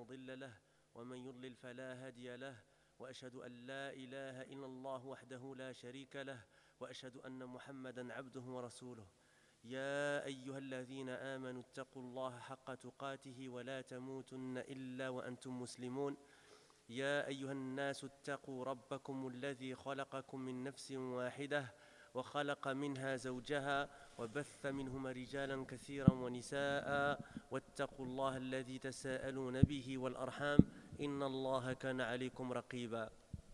مضل له ومن يضلل فلا هادي له وأشهد أن لا إله إلا الله وحده لا شريك له وأشهد أن محمدًا عبده ورسوله يا أيها الذين آمنوا اتقوا الله حق تقاته ولا تموتن إلا وأنتم مسلمون يا أيها الناس اتقوا ربكم الذي خلقكم من نفس واحدة وخلق منها زوجها وبث منهما رجالا كثيرا ونساء واتقوا الله الذي تساءلون به والأرحام إن الله كان عليكم رقيبا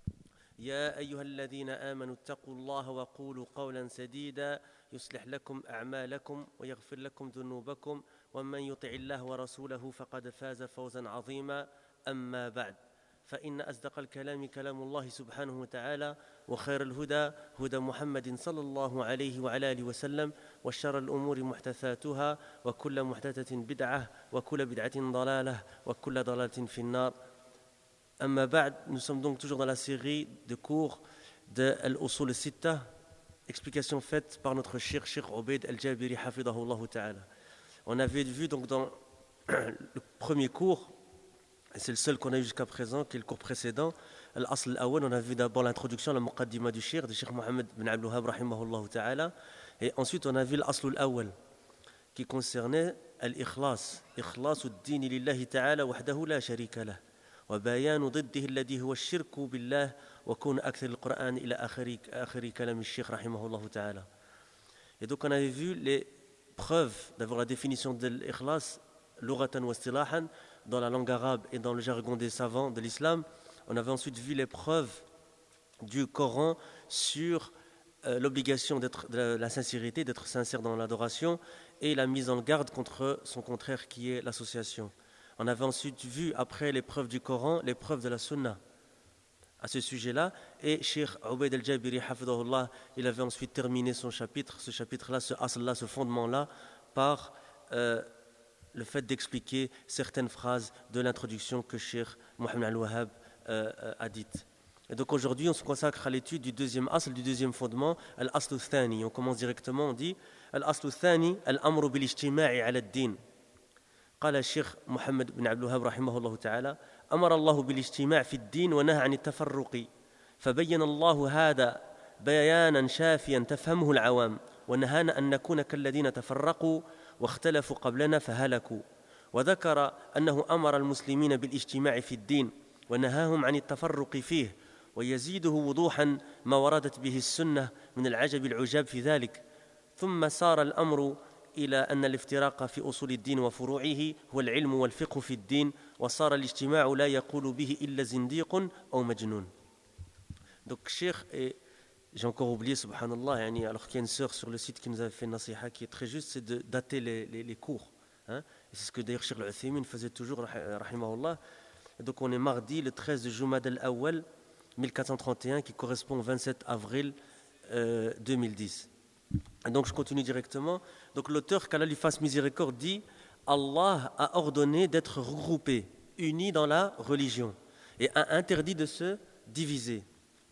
يا أيها الذين آمنوا اتقوا الله وقولوا قولا سديدا يصلح لكم أعمالكم ويغفر لكم ذنوبكم ومن يطع الله ورسوله فقد فاز فوزا عظيما أما بعد فإن أصدق الكلام كلام الله سبحانه وتعالى وخير الهدى هدى محمد صلى الله عليه وعلى آله وسلم وشر الأمور محدثاتها وكل محدثة بدعة وكل بدعة ضلالة وكل ضلالة في النار. Amma ba'd, nous sommes donc toujours dans la série de cours de Al-Usul al-Sitta, explication faite par notre Cheikh Ubayd al-Jabiri hafidahullah ta'ala. On avait vu donc dans le premier cours, et c'est le seul qu'on a eu jusqu'à présent, qui est le cours précédent, Al-Asl al-Awwal, on a vu d'abord l'introduction, la muqaddima du Cheikh Mohammed bin Abdul Wahhab rahimahullah ta'ala, et ensuite on a vu l'Asl al-Awwal, qui concernait al-Ikhlas, Ikhlasu ad-din lillahi ta'ala wahdahu la sharika lah. وبيان ضده الذي هو الشرك بالله وكون أكثر القرآن إلى آخر كلام الشيخ رحمه الله تعالى. Et donc on avait vu les preuves d'avoir la définition de l'ikhlas lughatan wa istilahan dans la langue arabe et dans le jargon des savants de l'islam. On avait ensuite vu les preuves du Coran sur l'obligation de la sincérité, d'être sincère dans l'adoration et la mise en garde contre son contraire qui est l'association. On avait ensuite vu, après les preuves du Coran, les preuves de la Sunna à ce sujet-là. Et Cheikh Ubayd al-Jabiri, hafidahullah, il avait ensuite terminé son chapitre, ce chapitre-là, ce asl-là, ce fondement-là, par le fait d'expliquer certaines phrases de l'introduction que Cheikh Mohammed al-Wahhab a dites. Et donc aujourd'hui, on se consacre à l'étude du deuxième asl, du deuxième fondement, al-asl al-thani. On commence directement, on dit al-asl al-thani, al-amru bil-ijtima'i ala ad-din. قال الشيخ محمد بن عبد الوهاب رحمه الله تعالى أمر الله بالاجتماع في الدين ونهى عن التفرق فبين الله هذا بيانا شافيا تفهمه العوام ونهانا أن نكون كالذين تفرقوا واختلفوا قبلنا فهلكوا وذكر أنه أمر المسلمين بالاجتماع في الدين ونهاهم عن التفرق فيه ويزيده وضوحا ما وردت به السنة من العجب العجاب في ذلك ثم سار الأمر إلى أن الافتراق في أصول الدين وفروعه هو العلم والفقه في الدين وصار الاجتماع لا يقول به إلا زنديق أو مجنون. Donc Cheikh, et j'ai encore oublié subhanallah, alors qu'il y a une sœur sur le site qui nous avait fait une nasiha qui est très juste, c'est de dater les cours. Et c'est ce que d'ailleurs Cheikh Al-Uthaymin faisait toujours, rahimahullah. Et donc on est mardi le 13 de Jumad al-Awwal 1431 qui correspond au 27 avril 2010. Et donc je continue directement. Donc l'auteur, qu'Allah lui fasse miséricorde, dit Allah a ordonné d'être regroupés, unis dans la religion et a interdit de se diviser.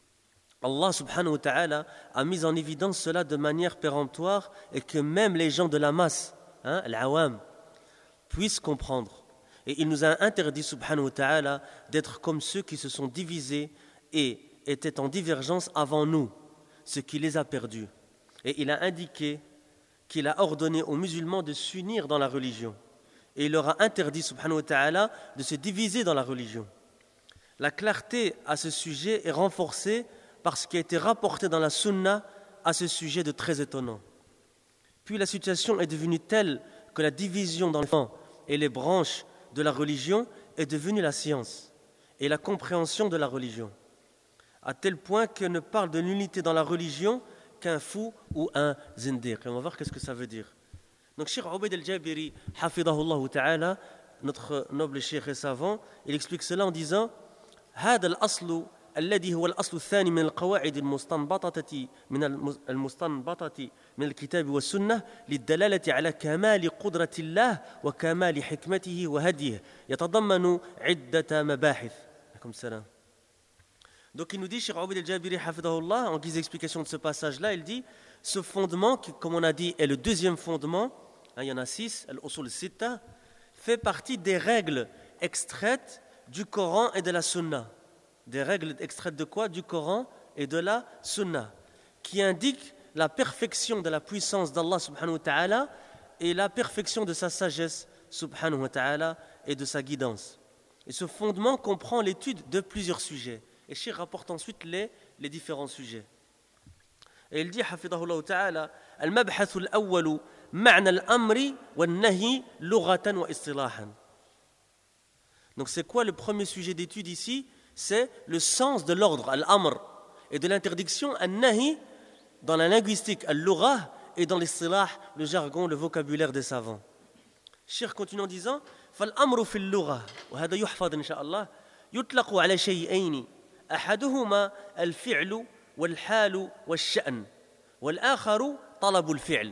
Allah subhanahu wa ta'ala a mis en évidence cela de manière péremptoire et que même les gens de la masse, l'awam, puissent comprendre. Et il nous a interdit subhanahu wa ta'ala d'être comme ceux qui se sont divisés et étaient en divergence avant nous, ce qui les a perdus. Et il a indiqué qu'il a ordonné aux musulmans de s'unir dans la religion. Et il leur a interdit, subhanahu wa ta'ala, de se diviser dans la religion. La clarté à ce sujet est renforcée par ce qui a été rapporté dans la sunna à ce sujet de très étonnant. Puis la situation est devenue telle que la division dans les fans et les branches de la religion est devenue la science et la compréhension de la religion. À tel point qu'on ne parle de l'unité dans la religion qu'un fou ou un zindiq. Et on va voir qu'est-ce que ça veut dire. Donc Cheikh Ubayd al-Jabiri, hafidahullah ta'ala, notre noble cheikh et savant, il explique cela en disant هذا الأصل الذي هو الأصل الثاني من القواعد المستنبطة من الكتاب والسنة للدلالة على كمال قدرة الله وكمال حكمته وهديه يتضمن عدة مباحث. عليكم السلام. Donc il nous dit, Cheikh Ubayd al-Jabiri hafidahullah, en guise d'explication de ce passage-là, il dit, ce fondement, qui, comme on a dit, est le deuxième fondement, il y en a 6, al-usul al-sitta, fait partie des règles extraites du Coran et de la Sunna. Des règles extraites de quoi? Du Coran et de la Sunna, qui indiquent la perfection de la puissance d'Allah subhanahu wa ta'ala et la perfection de sa sagesse subhanahu wa ta'ala et de sa guidance. Et ce fondement comprend l'étude de plusieurs sujets. Et Cheikh rapporte ensuite les différents sujets. Et il dit, hafidahullah ta'ala, al-mabhathu al-awwalu ma'na al-amri wal-nahi lughatan wa istilahan. Donc c'est quoi le premier sujet d'étude ici? C'est le sens de l'ordre, al-amr, et de l'interdiction, al-nahi, dans la linguistique, al-lugha, et dans l'istilah, le jargon, le vocabulaire des savants. Cheikh continue en disant, فالأمر في اللغة وهذا يحفظ إن شاء الله يطلق على شيئين أحدهما الفعل والحال والشأن والآخر طلب الفعل.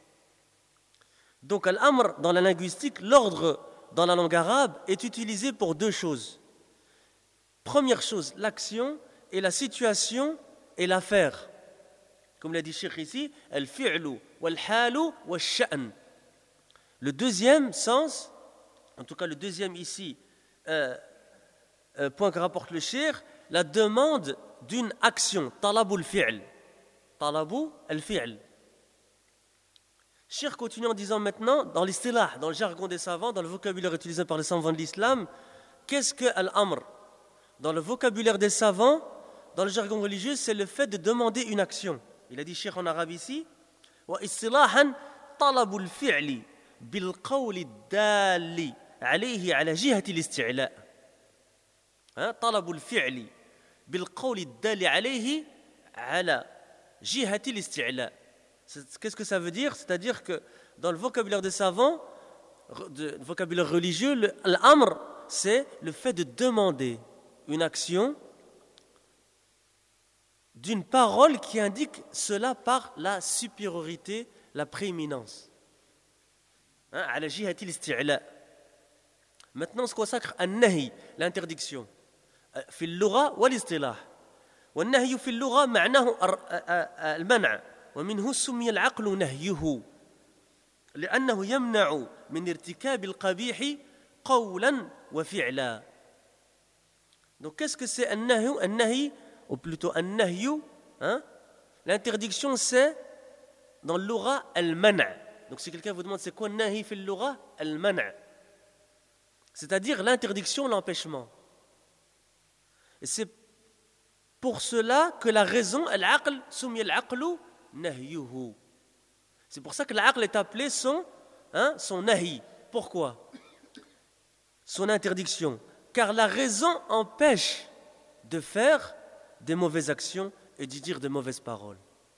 Donc l'amr dans la linguistique, l'ordre dans la langue arabe est utilisé pour deux choses. Première chose, l'action et la situation et l'affaire. Comme l'a dit Cheikh ici, al-fi'lu wal-halu wal-sha'n. Le deuxième sens, en tout cas le deuxième ici, point que rapporte le Cheikh, la demande d'une action, talabu al-fi'l. Talabu al-fi'l. Cheikh continue en disant maintenant, dans l'istilah, dans le jargon des savants, dans le vocabulaire utilisé par les savants de l'islam, qu'est-ce que al-amr? Dans le vocabulaire des savants, dans le jargon religieux, c'est le fait de demander une action. Il a dit Cheikh en arabe ici, wa istilahan talabu al-fi'li bil qawli ad-dalli alayhi ala jihati al-isti'la. Talabu al-fi'li bil qawli ad-dalli alayhi ala jihati al-isti'la. Qu'est-ce que ça veut dire? C'est-à-dire que dans le vocabulaire des savants, le vocabulaire religieux, l'amr, c'est le fait de demander une action d'une parole qui indique cela par la supériorité, la prééminence. Ala jihati al-isti'la. Maintenant, on se consacre à nahi, l'interdiction. في اللغة والاصطلاح. والنهي في اللغة معناه المنع. ومنه سمي العقل نهيه لأنه يمنع من ارتكاب القبيح قولا وفعلا. Donc qu'est-ce que c'est النهي? النهي ou plutôt النهي, l'interdiction c'est dans le lugha al-man'. Donc si quelqu'un vous demande c'est quoi النهي في اللغة, al-man', c'est-à-dire l'interdiction, l'empêchement. Et c'est pour cela que la raison, al-aql, summi al-aqlu nahyuhu. C'est pour ça que l'aql est appelé son nahi. Pourquoi? Son interdiction. Car la raison empêche de faire des mauvaises actions et de dire de mauvaises paroles.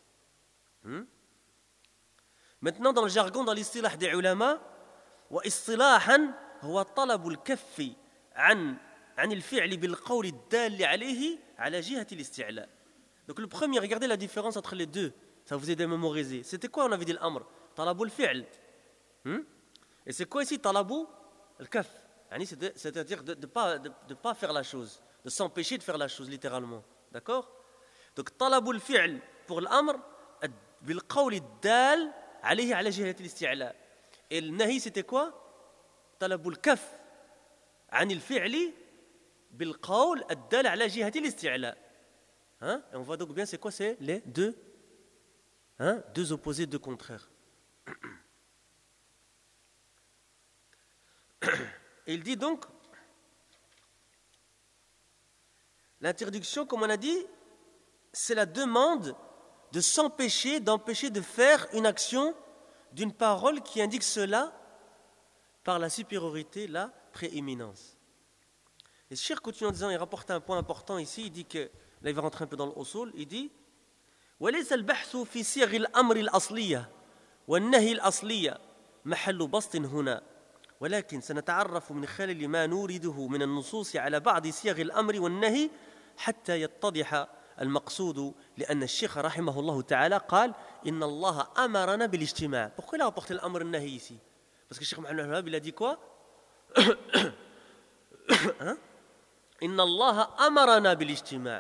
Maintenant, dans le jargon, dans l'istilah des ulama, wa istilahan huwa talab al-kaff an al-fi'l bil qawl ad-dall alayhi ala jihati al-isti'la. Donc le premier, regardez la différence entre les deux. Ça vous aide à mémoriser. C'était quoi, on avait dit l'amr? Talabu al-fi'l. Et c'est quoi ici talabu al-kaf? C'est-à-dire de ne pas faire la chose, de s'empêcher de faire la chose, littéralement. D'accord? Donc talabu al-fi'l pour l'amr, bil qawl ad-dal alayhi ala jihati al-isti'la. Et le nahi, c'était quoi? Talabu al-kaf an al-fi'li bil qawl ad-dal ala jihati al-isti'la. Et on voit donc bien c'est quoi? C'est les deux opposés, deux contraires. Et il dit donc, l'interdiction, comme on a dit, c'est la demande de s'empêcher, d'empêcher de faire une action d'une parole qui indique cela par la supériorité, la prééminence. Et Cheikh continue en disant, il rapporte un point important ici, il dit que, là il va rentrer un peu dans l'usul, il dit وليس البحث في صيغ الأمر الأصلية والنهي الأصلية محل بسط هنا ولكن سنتعرف من خلال ما نورده من النصوص على بعض صيغ الأمر والنهي حتى يتضح المقصود لأن الشيخ رحمه الله تعالى قال إن الله أمرنا بالاجتماع. Pourquoi il a rapporté l'amr al-nahi ici? Parce que Cheikh Mohamed al-Wahhab il a dit quoi? إن الله أمرنا بالاجتماع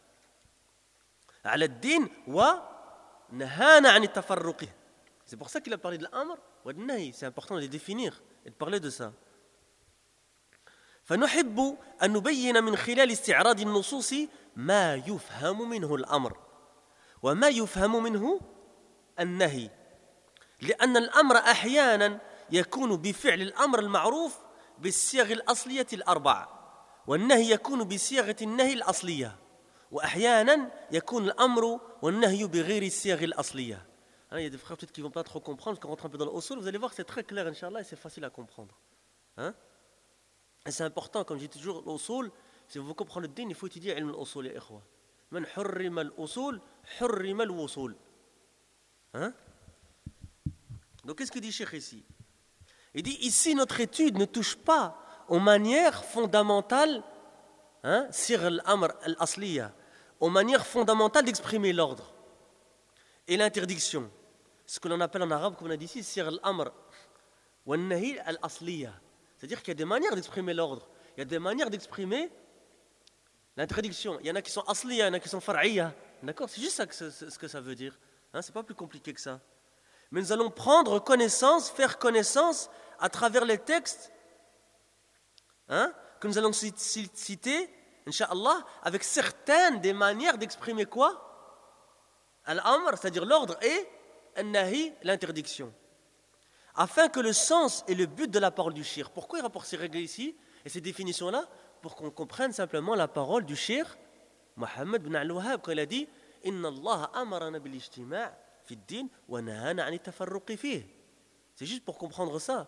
على الدين ونهانا عن التفرق. C'est pour ça qu'il a parlé de l'amr ou de nahi. C'est important de les définir et de parler de ça. فنحب أن نبين من خلال استعراض النصوص ما يفهم منه الأمر وما يفهم منه النهي لأن الأمر أحيانا يكون بفعل الأمر المعروف بالصيغ الأصلية الأربع والنهي يكون بصيغة النهي الأصلية وأحيانا يكون الأمر والنهي بغير الصيغ الأصلية. Il y a des frères peut-être qui ne vont pas trop comprendre, quand on rentre un peu dans le usul, vous allez voir que c'est très clair, Inch'Allah, et c'est facile à comprendre. Hein? Et c'est important, comme je dis toujours, l'usul, si vous voulez comprendre le din, il faut étudier ilm al-usul, ya ikhwa. Man hurrima al-usul, hurrima al-wusul. Hein? Donc qu'est-ce que dit Cheikh ici? Il dit ici notre étude ne touche pas aux manières fondamentales, hein, sir al-amr al-asliya, aux manières fondamentales d'exprimer l'ordre et l'interdiction. Ce que l'on appelle en arabe, comme on a dit ici, sir al-amr wa nahi al-asliya. C'est-à-dire qu'il y a des manières d'exprimer l'ordre, il y a des manières d'exprimer l'interdiction. Il y en a qui sont asliya, il y en a qui sont far'iyya. D'accord? C'est juste ça ce que ça veut dire. Hein, c'est pas plus compliqué que ça. Mais nous allons prendre connaissance, faire connaissance à travers les textes, hein, que nous allons citer, Inch'Allah, avec certaines des manières d'exprimer quoi? Al-amr, c'est-à-dire l'ordre, et al-nahi, l'interdiction. Afin que le sens et le but de la parole du shir. Pourquoi il rapporte ces règles ici et ces définitions-là? Pour qu'on comprenne simplement la parole du shir, Mohammed ibn al-Wahhab, quand il a dit « Inna Allah amarana bil-ijtima' fi ad-din wa nahana 'an at-tafarruq fihi ». C'est juste pour comprendre ça.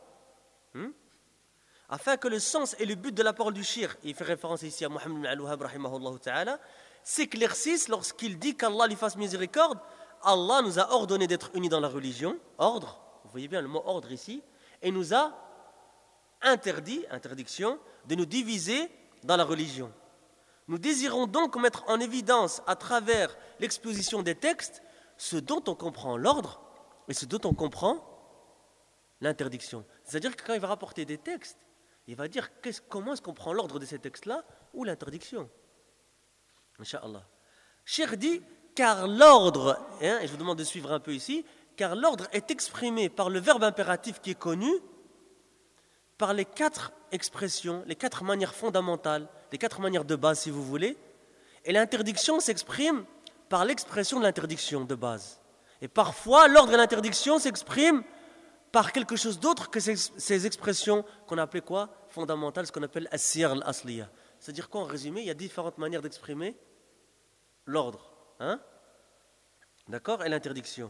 Afin que le sens et le but de la parole du shir, il fait référence ici à Mohammed ibn al-Wahhab, rahimahullah ta'ala, s'éclaircissent lorsqu'il dit qu'Allah lui fasse miséricorde. Allah nous a ordonné d'être unis dans la religion, ordre. Vous voyez bien le mot ordre ici, et nous a interdiction, de nous diviser dans la religion. Nous désirons donc mettre en évidence à travers l'exposition des textes ce dont on comprend l'ordre et ce dont on comprend l'interdiction. C'est-à-dire que quand il va rapporter des textes, il va dire comment est-ce qu'on prend l'ordre de ces textes-là ou l'interdiction. Inch'Allah. Cheikh dit, car l'ordre, et je vous demande de suivre un peu ici, car l'ordre est exprimé par le verbe impératif qui est connu, par les 4 expressions, les 4 manières fondamentales, les 4 manières de base si vous voulez, et l'interdiction s'exprime par l'expression de l'interdiction de base. Et parfois, l'ordre et l'interdiction s'expriment par quelque chose d'autre que ces expressions qu'on appelait quoi? Fondamentales, ce qu'on appelle as-siyar al-asliya. C'est-à-dire quoi en résumé? Il y a différentes manières d'exprimer l'ordre, hein? D'accord? Et l'interdiction.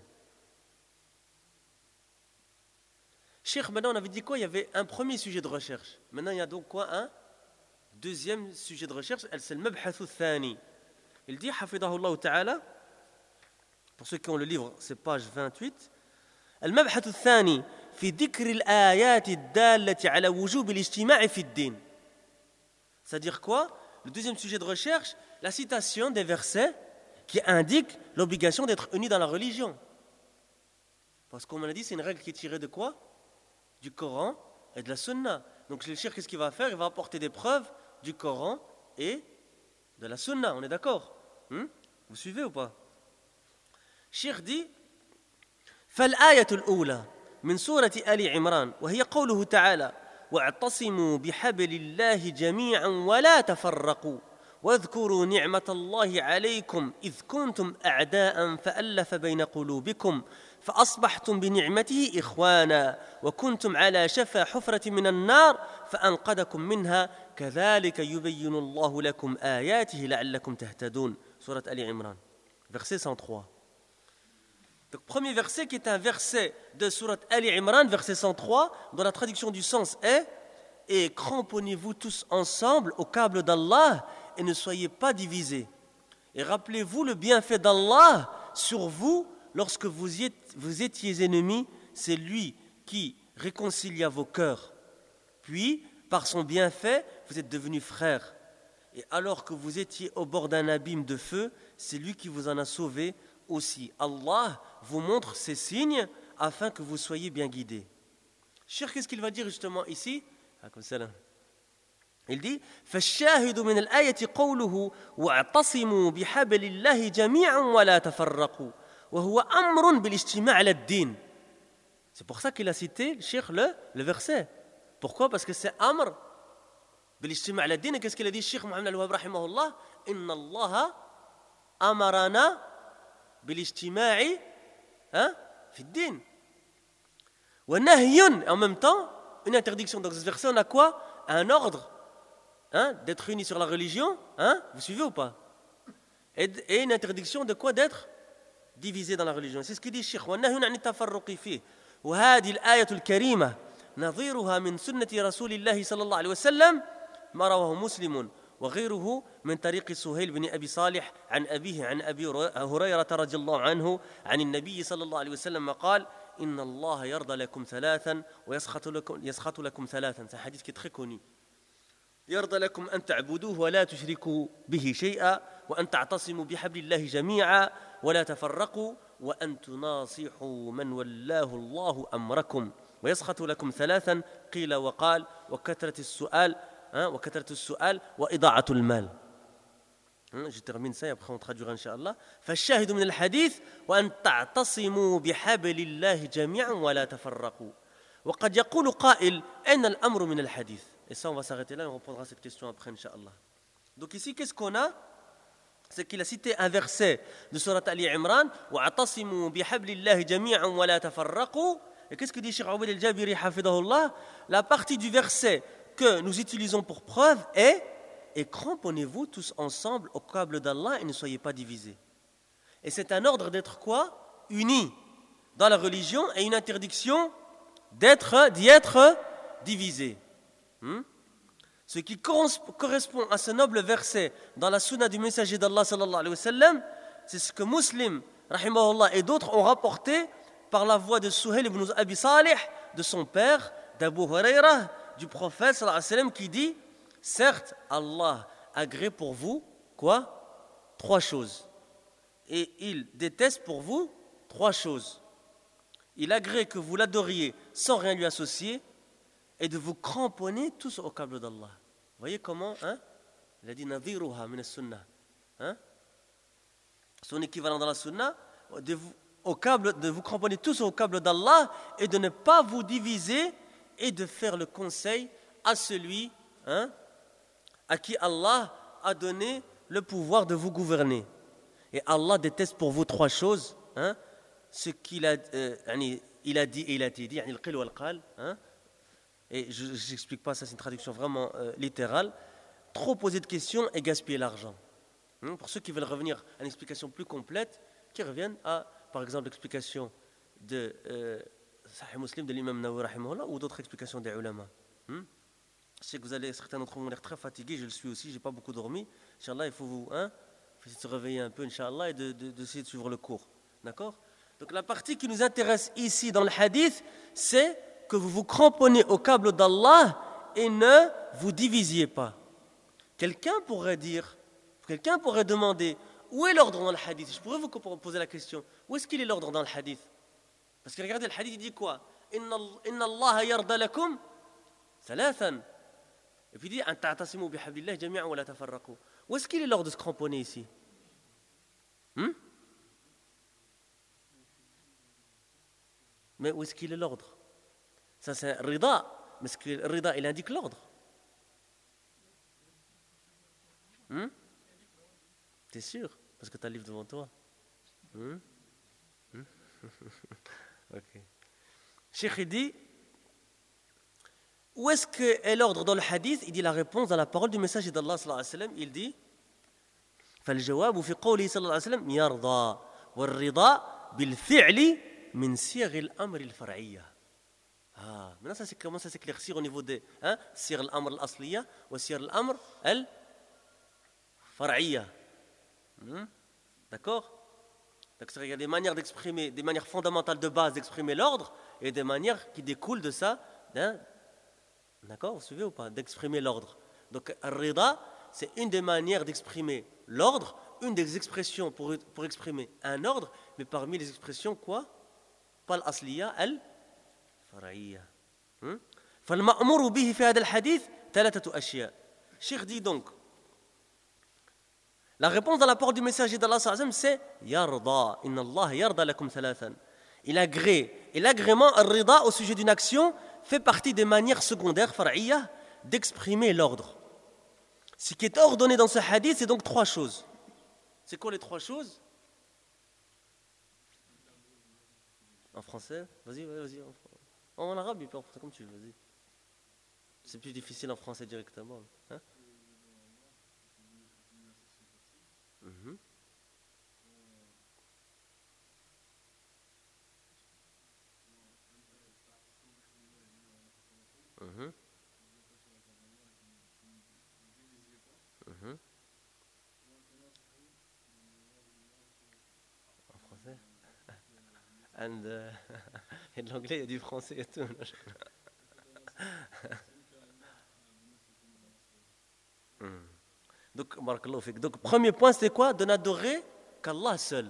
Cheikh, maintenant on avait dit quoi? Il y avait un premier sujet de recherche. Maintenant il y a donc quoi? Un deuxième sujet de recherche, c'est le mabhath al-thani. Il dit, hafidahullah ta'ala, pour ceux qui ont le livre, c'est page 28, المبحث الثاني في ذكر الآيات الدالة على وجوب الاجتماع في الدين. C'est-à-dire quoi? Le deuxième sujet de recherche, la citation des versets qui indiquent l'obligation d'être unis dans la religion. Parce qu'on a dit, c'est une règle qui est tirée de quoi? Du Coran et de la Sunna. Donc le cheikh, qu'est-ce qu'il va faire? Il va apporter des preuves du Coran et de la Sunna. On est d'accord? Vous suivez ou pas? Cheikh dit فالآية الأولى من سورة آل عمران وهي قوله تعالى واعتصموا بحبل الله جميعا ولا تفرقوا واذكروا نعمة الله عليكم إذ كنتم أعداء فألف بين قلوبكم فأصبحتم بنعمته إخوانا وكنتم على شفا حفرة من النار فأنقذكم منها كذلك يبين الله لكم آياته لعلكم تهتدون. سورة آل عمران, verset 103. Donc, premier verset qui est un verset de Surat Ali Imran, verset 103, dont la traduction du sens est « Et cramponnez-vous tous ensemble au câble d'Allah et ne soyez pas divisés. Et rappelez-vous le bienfait d'Allah sur vous lorsque vous étiez ennemis, c'est lui qui réconcilia vos cœurs. Puis, par son bienfait, vous êtes devenus frères. Et alors que vous étiez au bord d'un abîme de feu, c'est lui qui vous en a sauvés aussi. Allah vous montre ces signes afin que vous soyez bien guidés. Cheikh, qu'est-ce qu'il va dire justement ici? Il dit فالشاهد من الآية قوله واعتصموا بحبل الله جميعا ولا تفرقوا وهو أمر بالاجتماع على الدين. C'est pour ça qu'il a cité, Cheikh, le verset. Pourquoi? Parce que c'est amr بالاجتماع على الدين. Qu'est-ce qu'il a dit الشيخ محمد الوهاب رحمه الله? إن الله أمرنا بالاجتماع في الدين. ونهي en même temps une interdiction. Dans ce verset on a quoi? Un ordre d'être unis sur la religion, vous suivez ou pas? Et une interdiction de quoi? D'être divisé dans la religion. C'est ce qu'il dit الشيخ. ونهي عن التفرق فيه. وهذه الآية الكريمة نظيرها من سنة رسول الله صلى الله عليه وسلم ما رواه مسلم وغيره من طريق سهيل بن أبي صالح عن أبيه عن أبي هريرة رضي الله عنه عن النبي صلى الله عليه وسلم قال إن الله يرضى لكم ثلاثا ويسخط لكم ثلاثا. C'est un hadith qui est très connu. يرضى لكم أن تعبدوه ولا تشركوا به شيئا وأن تعتصموا بحبل الله جميعا ولا تفرقوا وأن تناصحوا من ولاه الله أمركم ويسخط لكم ثلاثا قيل وقال وكثرة السؤال وإضاعة المال. Je termine ça et après on traduira Inch'Allah. فالشاهد من الحديث وأن تعتصموا بحبل الله جميعا ولا تفرقوا. وقد يقول قائل أين الأمر من الحديث. Et ça on va s'arrêter là et on reprendra cette question après Inch'Allah. Donc ici qu'est-ce qu'on a? C'est qu'il a cité un verset de Surat Ali Imran وَاعْتَصِمُوا بِحَبْلِ اللَّهِ جَمِيعًا وَلَا تَفَرَّقُوا. Et qu'est-ce que dit Cheikh Aoubed el-Jabiri hafidahullah? La partie du verset que nous utilisons pour preuve est et cramponnez-vous tous ensemble au câble d'Allah et ne soyez pas divisés. Et c'est un ordre d'être quoi? Unis dans la religion et une interdiction d'y être divisés. Ce qui correspond à ce noble verset dans la sunna du messager d'Allah sallallahu alayhi wa sallam, c'est ce que Muslim rahimahullah et d'autres ont rapporté par la voix de Suhail ibn Abi Salih, de son père, d'Abu Huraira, du prophète sallallahu alayhi wa sallam, qui dit: certes, Allah agrée pour vous quoi? 3 choses. Et il déteste pour vous 3 choses. Il agrée que vous l'adoriez sans rien lui associer et de vous cramponner tous au câble d'Allah. Vous voyez comment il a dit nadhiruha min as-sunnah. Son équivalent dans la sunna, de vous cramponner tous au câble d'Allah et de ne pas vous diviser et de faire le conseil à celui à qui Allah a donné le pouvoir de vous gouverner. Et Allah déteste pour vous 3 choses, ce qu'il a, il a dit et il a été dit, al-qil wal-qal. Et je n'explique pas, ça c'est une traduction vraiment littérale. Trop poser de questions et gaspiller l'argent. Pour ceux qui veulent revenir à une explication plus complète, qui reviennent à, par exemple, l'explication de Sahih Muslim de l'imam Nawawi rahimahullah ou d'autres explications des ulama. Je sais que vous allez, certains d'entre vous ont l'air très fatigués, je le suis aussi, je n'ai pas beaucoup dormi. Inch'Allah, il faut vous essayer de se réveiller un peu, Inch'Allah, et d'essayer de suivre le cours. D'accord? Donc la partie qui nous intéresse ici dans le hadith, c'est que vous vous cramponnez au câble d'Allah et ne vous divisiez pas. Quelqu'un pourrait demander, où est l'ordre dans le hadith? Je pourrais vous poser la question, où est-ce qu'il est l'ordre dans le hadith? Parce que regardez, le hadith il dit quoi? Inna Allah yarda lakum thalathan. Et puis il dit an ta'tasimu bihablillah jami'an wa la tafarraqu. Où est-ce qu'il est l'ordre de se cramponner ici? Mais où est-ce qu'il est l'ordre? Ça c'est rida, mais ce que rida il indique l'ordre. T'es sûr? Parce que tu as le livre devant toi. Ok. Cheikh dit, où est-ce que est l'ordre dans le hadith? Il dit la réponse dans la parole du messager d'Allah sallallahu alayhi wa sallam. Il dit فالجواب في قوله صلى الله عليه وسلم يرضى والرضا بالفعل من صيغ الأمر الفرعية. Maintenant ça c'est comment ça s'éclaircir au niveau des صيغ الأمر الأصلية وصيغ الأمر الفرعية. D'accord? Donc il y a des manières d'exprimer, des manières fondamentales de base d'exprimer l'ordre et des manières qui découlent de ça, d'accord, vous suivez ou pas, d'exprimer l'ordre. Donc al-rida, c'est une des manières d'exprimer l'ordre, une des expressions pour exprimer un ordre, mais parmi les expressions quoi? Pas l'asliya, al-far'iyya. فالمأمور به في هذا الحديث 3 أشياء. Cheikh dit donc, la réponse dans la parole du messager d'Allah sallallahu alayhi wa sallam, c'est yarda. Inna Allah yarda lakum thalathan. Il agrée. Et l'agrément, al-rida, au sujet d'une action, fait partie des manières secondaires, far'iyya, d'exprimer l'ordre. Ce qui est ordonné dans ce hadith, c'est donc 3 choses. C'est quoi les 3 choses? En français? Vas-y. En arabe, et puis en français, comme tu veux, vas-y. C'est plus difficile en français directement. Hein? Mm-hmm. Mm-hmm. Mm-hmm. En français? Et de l'anglais, il y a du français et tout. Donc, barakallahu fik. Donc, premier point, c'est quoi? De n'adorer qu'Allah seul.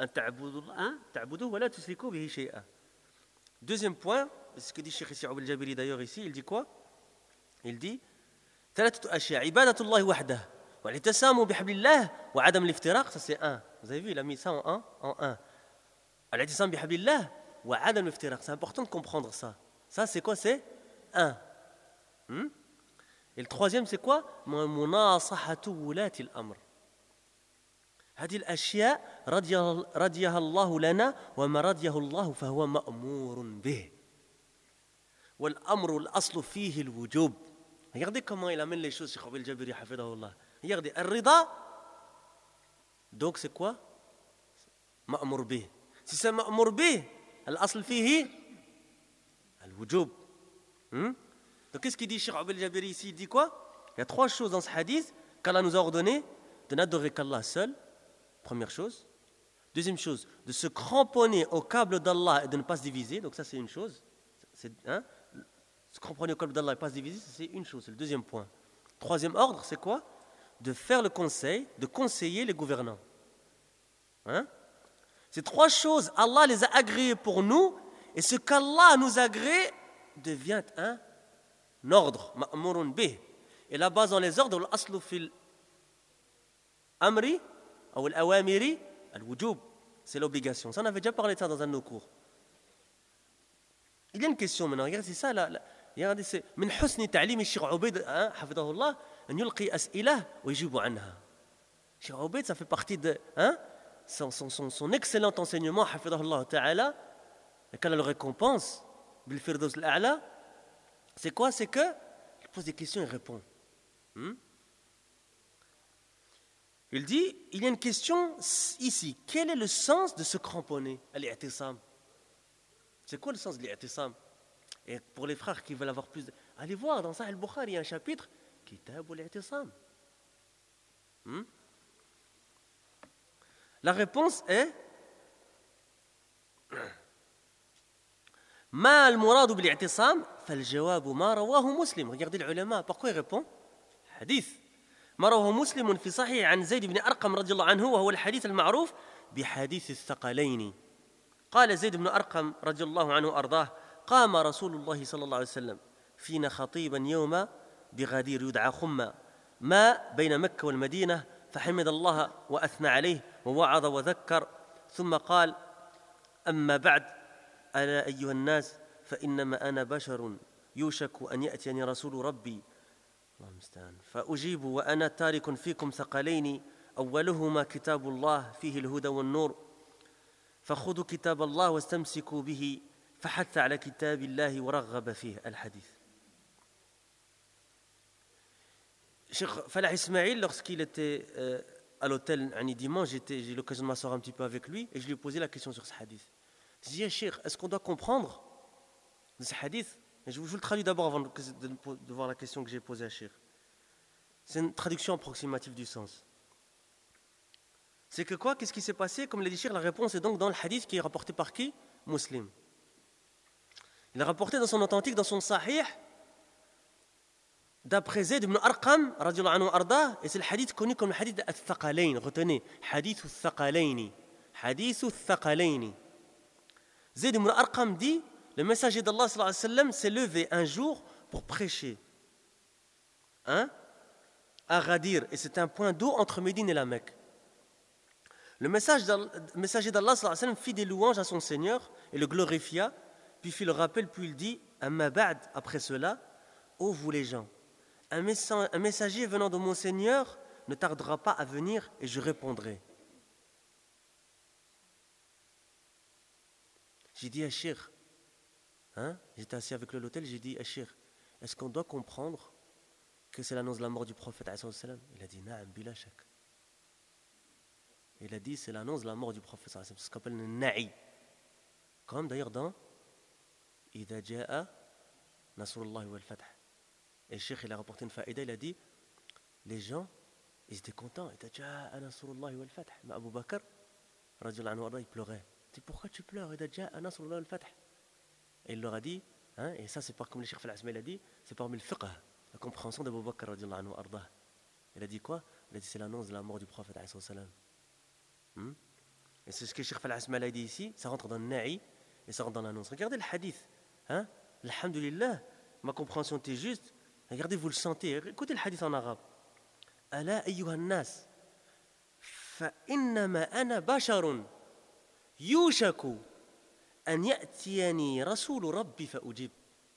Deuxième point, c'est ce que dit Cheikh Issa'oub al-Jabiri d'ailleurs ici, il dit quoi? Il dit ثلاثة أشياء عبادة الله وحده والاعتصام بحبل الله وعدم الافتراق. Ça c'est un. Vous avez vu, il a mis ça en un. الاعتصام بحبل الله وعدم الافتراق. C'est important de comprendre ça. Ça c'est quoi? C'est un. Et le troisième c'est quoi? مناصحة ولاة الأمر. هذه الأشياء رضيها الله لنا وما رضيه الله فهو مأمور به. والأمر الأصل فيه الوجوب. Regardez comment il amène les choses, Cheikh Abdel Jabiri hafidahullah. Regardez, الرضا, donc c'est quoi? مأمور به. Si c'est مأمور به, الأصل فيه الوجوب. Donc qu'est-ce qu'il dit Cheikh Abdel Jabiri ici? Il dit quoi? Il y a 3 choses dans ce hadith qu'Allah nous a ordonné de n'adorer qu'Allah seul. Première chose. Deuxième chose, de se cramponner au câble d'Allah et de ne pas se diviser. Donc ça c'est une chose. Se cramponner au câble d'Allah et ne pas se diviser, c'est une chose, c'est le deuxième point. Troisième ordre, c'est quoi? De faire le conseil, de conseiller les gouvernants. Ces 3 choses, Allah les a agréées pour nous, et ce qu'Allah nous agrée devient un ordre, ma'murun bih. Et la base dans les ordres, l'aslu fil amri, ou l'awamiri, al-wujub, c'est l'obligation. Ça, on avait déjà parlé de ça dans un de nos cours. Il y a une question maintenant, regardez, c'est ça, regardez, c'est من حسن تعليم الشيخ عبيد حفظه الله أن يلقي أسئلة ويجيب عنها. Cheikh Ubayd, ça fait partie de son excellent enseignement, حفظه الله تعالى, et qu'elle le récompense, بالفردوس الأعلى. C'est quoi? C'est que il pose des questions et répond. Il dit, il y a une question ici. Quel est le sens de se cramponner à l'i'tisam? C'est quoi le sens de l'i'tisam? Et pour les frères qui veulent avoir plus de... Allez voir, dans Sahih al-Bukhari, il y a un chapitre, Kitab al-i'tisam. La réponse est ما المراد بالاعتصام فالجواب ما رواه مسلم. Regardez les ulama, pourquoi il répond? Hadith. ما رواه مسلم في صحيح عن زيد بن أرقم رضي الله عنه وهو الحديث المعروف بحديث الثقلين. قال زيد بن أرقم رضي الله عنه أرضاه قام رسول الله صلى الله عليه وسلم فينا خطيبا يوم بغدير يدعى خمة ما بين مكة والمدينة فحمد الله وأثنى عليه ووعظ وذكر ثم قال أما بعد ألا أيها الناس فإنما أنا بشر يوشك أن يأتيني رسول ربي الله المستعان فأجيب وأنا تارك فيكم ثقلين أولهما كتاب الله فيه الهدى والنور فخذوا كتاب الله واستمسكوا به فحث على كتاب الله ورغب فيه الحديث. Cheikh Falah Ismail, lorsqu'il était à l'hôtel un dimanche, j'ai eu l'occasion de m'asseoir un petit peu avec lui et je lui ai posé la question sur ce hadith. Je lui ai dit, Cheikh, est-ce qu'on doit comprendre ce hadith? Et je vous le traduis d'abord avant de voir la question que j'ai posée à Cheikh. C'est une traduction approximative du sens. C'est que quoi? Qu'est-ce qui s'est passé? Comme l'a dit Cheikh, la réponse est donc dans le hadith qui est rapporté par qui? Muslim. Il a rapporté dans son authentique, dans son sahih, d'après Zayd ibn Arqam, radiallahu anhu arda, et c'est le hadith connu comme le hadith al-Thaqalayn. Retenez, hadith al-Thaqalayn. Hadith al-Thaqalayn. Zayd ibn Arqam dit, le messager d'Allah sallallahu alayhi wa sallam s'est levé un jour pour prêcher. À Ghadir, et c'est un point d'eau entre Médine et la Mecque. Le messager d'Allah sallallahu alayhi wa sallam fit des louanges à son Seigneur et le glorifia, puis fit le rappel, puis il dit, Amma ba'd, après cela, ô vous les gens, un messager venant de mon Seigneur ne tardera pas à venir et je répondrai. J'ai dit à Cheikh, j'étais assis avec lui à l'hôtel, j'ai dit à Cheikh, est-ce qu'on doit comprendre que c'est l'annonce de la mort du prophète alayhi salam? Il a dit, na'am, bila shak. Il a dit, c'est l'annonce de la mort du prophète, c'est ce qu'on appelle le na'i. Comme d'ailleurs dans Idha ja'a Nasrullah wal Fath. Et le Cheikh, il a rapporté une faïda, il a dit, les gens, ils étaient contents. Idha ja'a Nasrullah wal Fath. Mais Abu Bakr, radiyallahu anhu, il pleurait. Il dit, pourquoi tu pleures? Idha ja'a Nasrullah wal Fath. Et il leur a dit, et ça c'est pas comme le Cheikh Al-Asma, il a dit, c'est parmi le fiqh, la compréhension d'Abu Bakr, radiyallahu anhu, ardah. Il a dit quoi? Il a dit, c'est l'annonce de la mort du prophète, alayhi salam. Et c'est ce que Cheikh Al-Asma a dit ici, ça rentre dans le na'i et ça rentre dans l'annonce. Regardez le hadith. Alhamdulillah, ma compréhension était juste. Regardez, vous le sentez. Écoutez le hadith en arabe. Ala ayyuhan nas, fa innama ana basharun, yushaku an ya'tiyani rasul rabbi fa ujib.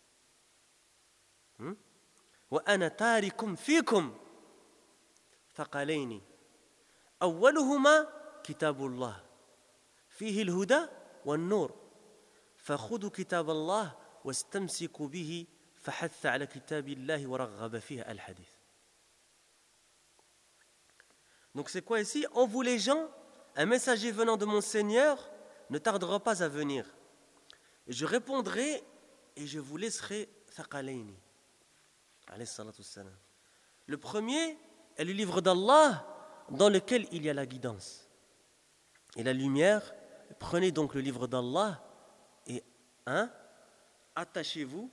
Wa ana tarikum fikum thaqalaini. Awwaluhuma kitabullah. فيه الهدى والنور فخذوا كتاب الله واستمسكوا به فحث على كتاب الله ورغب فيه الحديث. Donc c'est quoi ici? En vous les gens, un messager venant de mon Seigneur ne tardera pas à venir. Et je répondrai et je vous laisserai thaqalayni. Alayhi salatu wassalam. Le premier est le livre d'Allah dans lequel il y a la guidance et la lumière. Prenez donc le livre d'Allah et attachez-y-vous,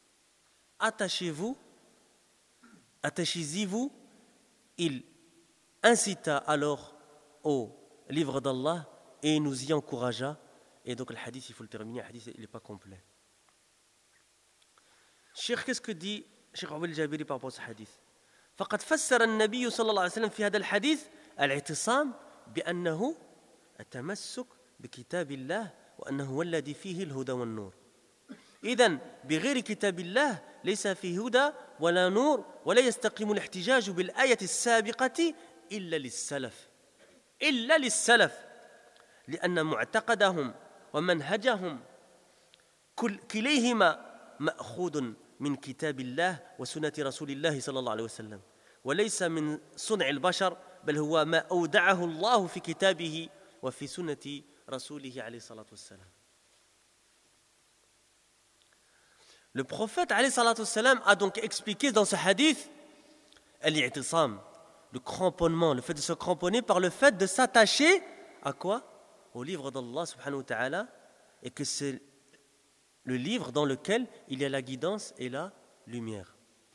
il incita alors au livre d'Allah et nous y encouragea. Et donc le hadith, il faut le terminer, le hadith il n'est pas complet. Cheikh, qu'est-ce que dit Cheikh Abou al-Jabiri par rapport à ce hadith? فقد فسر النبي صلى الله عليه وسلم في هذا الحديث الاعتصام بأنه التمسك بكتاب الله وأنه هو الذي فيه الهدى والنور. إذن بغير كتاب الله ليس فيه هدى ولا نور ولا يستقيم الاحتجاج بالآية السابقة إلا للسلف لأن معتقدهم ومنهجهم كليهما مأخوذ من كتاب الله وسنة رسول الله صلى الله عليه وسلم وليس من صنع البشر بل هو ما أودعه الله في كتابه وفي سنة رسوله عليه الصلاة والسلام. Le prophète عليه الصلاة والسلام a donc expliqué dans ce hadith al-i'tisam, le cramponnement, le fait de se cramponner par le fait de s'attacher à quoi? Au livre d'Allah subhanahu wa ta'ala, et que c'est le livre dans lequel il y a la guidance et la lumière.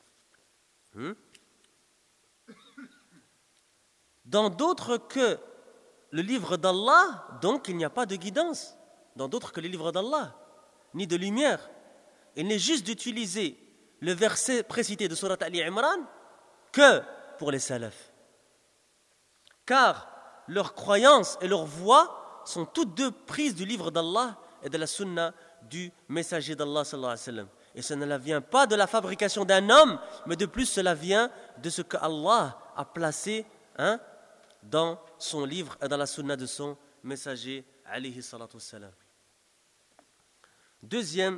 Dans d'autres que le livre d'Allah, donc il n'y a pas de guidance. Dans d'autres que le livre d'Allah, ni de lumière. Il n'est juste d'utiliser le verset précité de Surat Ali Imran que pour les salafs. Car leurs croyances et leurs voix sont toutes deux prises du livre d'Allah et de la sunna du messager d'Allah sallallahu alayhi wa sallam. Et ça ne vient pas de la fabrication d'un homme, mais de plus cela vient de ce que Allah a placé dans son livre et dans la sunna de son messager alayhi salatu wassalam. Deuxième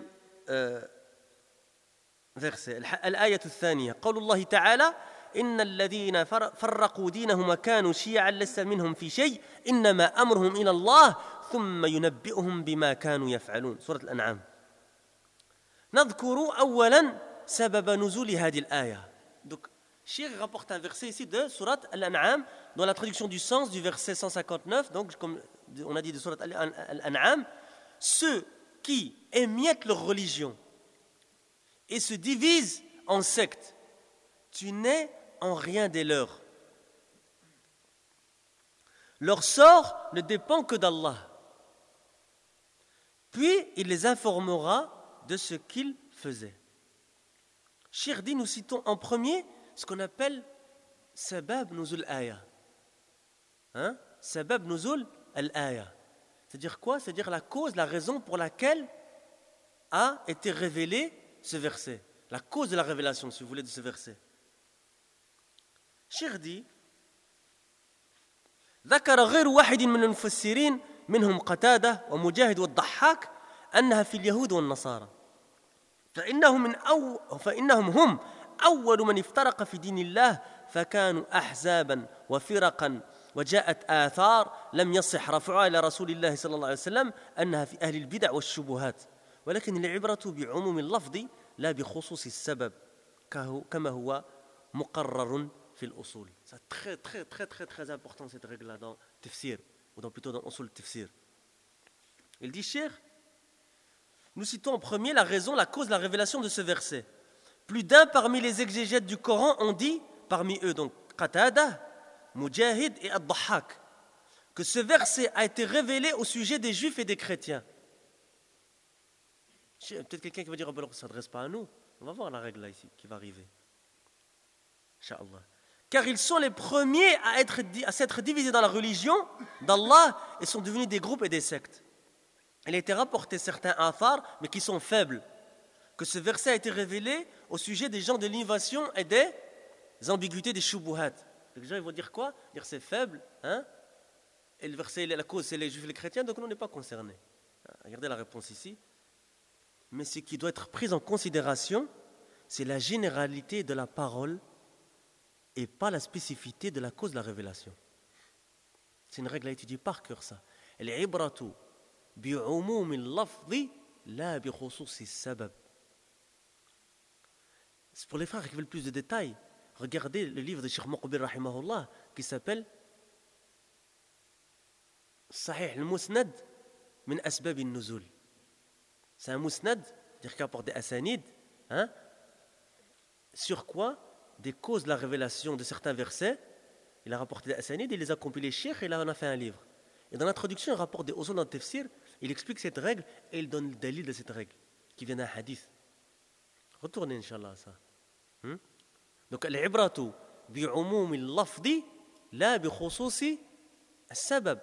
verset, الآية الثانية قول الله تعالى إن الذين فرقوا دينهم وكانوا شيعا لست منهم في شيء إنما أمرهم إلى الله ثم ينبئهم بما كانوا يفعلون. سورة الأنعام. نذكر أولا سبب نزول هذه الآية. Donc Cheikh rapporte un verset ici de Surat Al-An'am, dans la traduction du sens du verset 159, donc comme on a dit de Surat Al-An'am, ceux qui émiettent leur religion et se divisent en sectes, tu n'es en rien des leurs. Leur sort ne dépend que d'Allah. Puis il les informera de ce qu'ils faisaient. Cheikh dit, nous citons en premier ce qu'on appelle sabab nuzul aya. Sabab nuzul al-aya. C'est-à-dire quoi? C'est-à-dire la cause, la raison pour laquelle a été révélé ce verset. La cause de la révélation, si vous voulez, de ce verset. الشيخ دي ذكر غير واحد من المفسرين منهم قتادة ومجاهد والضحاك أنها في اليهود والنصارى فإنهم هم أول من افترق في دين الله فكانوا أحزابا وفرقا وجاءت آثار لم يصح رفعها إلى رسول الله صلى الله عليه وسلم أنها في أهل البدع والشبهات ولكن العبرة بعموم اللفظ لا بخصوص السبب كما هو مقرر في الأصول. C'est très très très très très important cette règle-là dans Tafsir ou plutôt dans Usul Tafsir. Il dit Cheikh, nous citons en premier la raison, la cause de la révélation de ce verset. Plus d'un parmi les exégètes du Coran ont dit, parmi eux donc Qatada, Mujahid et Ad-Dahhak, que ce verset a été révélé au sujet des Juifs et des chrétiens. Peut-être quelqu'un qui va dire, oh ben alors ça ne s'adresse pas à nous. On va voir la règle là ici qui va arriver. Inch'Allah. Car ils sont les premiers à s'être divisés dans la religion d'Allah et sont devenus des groupes et des sectes. Il a été rapporté certains athars, mais qui sont faibles, que ce verset a été révélé au sujet des gens de l'innovation et des ambiguïtés des shubuhat. Les gens ils vont dire quoi? Dire c'est faible, hein? Et le verset, la cause c'est les juifs et les chrétiens, donc nous on n'est pas concernés. Regardez la réponse ici. Mais ce qui doit être pris en considération, c'est la généralité de la parole et pas la spécificité de la cause de la révélation. C'est une règle à étudier par cœur ça. Al-ibratu bi'umumi al-lafzi la bi khususi as-sabab. C'est pour les frères qui veulent plus de détails. Regardez le livre de Cheikh Muqbil rahimahullah qui s'appelle Sahih al-Musnad min asbab al-nuzul. C'est un musnad, c'est-à-dire qui apporte des asanid, hein, sur quoi? Des causes de la révélation de certains versets. Il a rapporté des asanid, il les a compilés Cheikh et là on a fait un livre. Et dans l'introduction, il rapporte des usul dans le tafsir, il explique cette règle et il donne le dalil de cette règle qui vient d'un hadith. Retournez Inch'Allah à ça. Donc, al-ibratu bi'umumi al-lafdi la bi khususi as-sabab.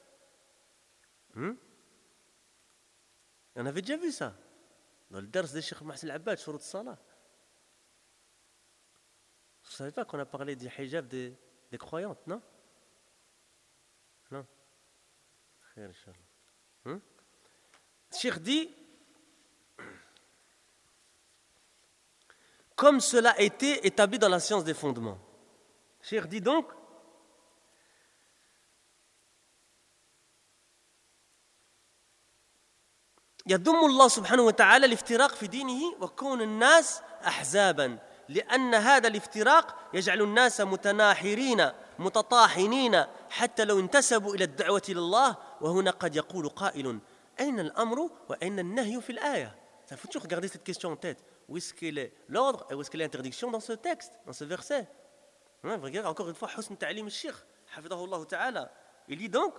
On avait déjà vu ça dans le dars de Cheikh Mahsen al-Abbad, Shurut al-Salah. Vous ne savez pas qu'on a parlé du hijab des croyantes, non? Non. Khair, Inch'Allah. Cheikh dit, comme cela a été établi dans la science des fondements. Cheikh dit donc, يضم الله سبحانه وتعالى الافتراق في دينه وكون الناس أحزابا لأن هذا الافتراق يجعل الناس متناحرين متطاحنين حتى لو انتسبوا إلى الدعوة إلى الله وهنا قد يقول قائل أين الأمر وأين النهي في الآية. Il faut toujours regarder cette question en tête. Où est-ce qu'il est l'ordre et où est-ce qu'il est l'interdiction dans ce texte, dans ce verset? Regarde encore une fois Husn Ta'lim al-Sheikh, hafidahullah ta'ala. Il dit donc,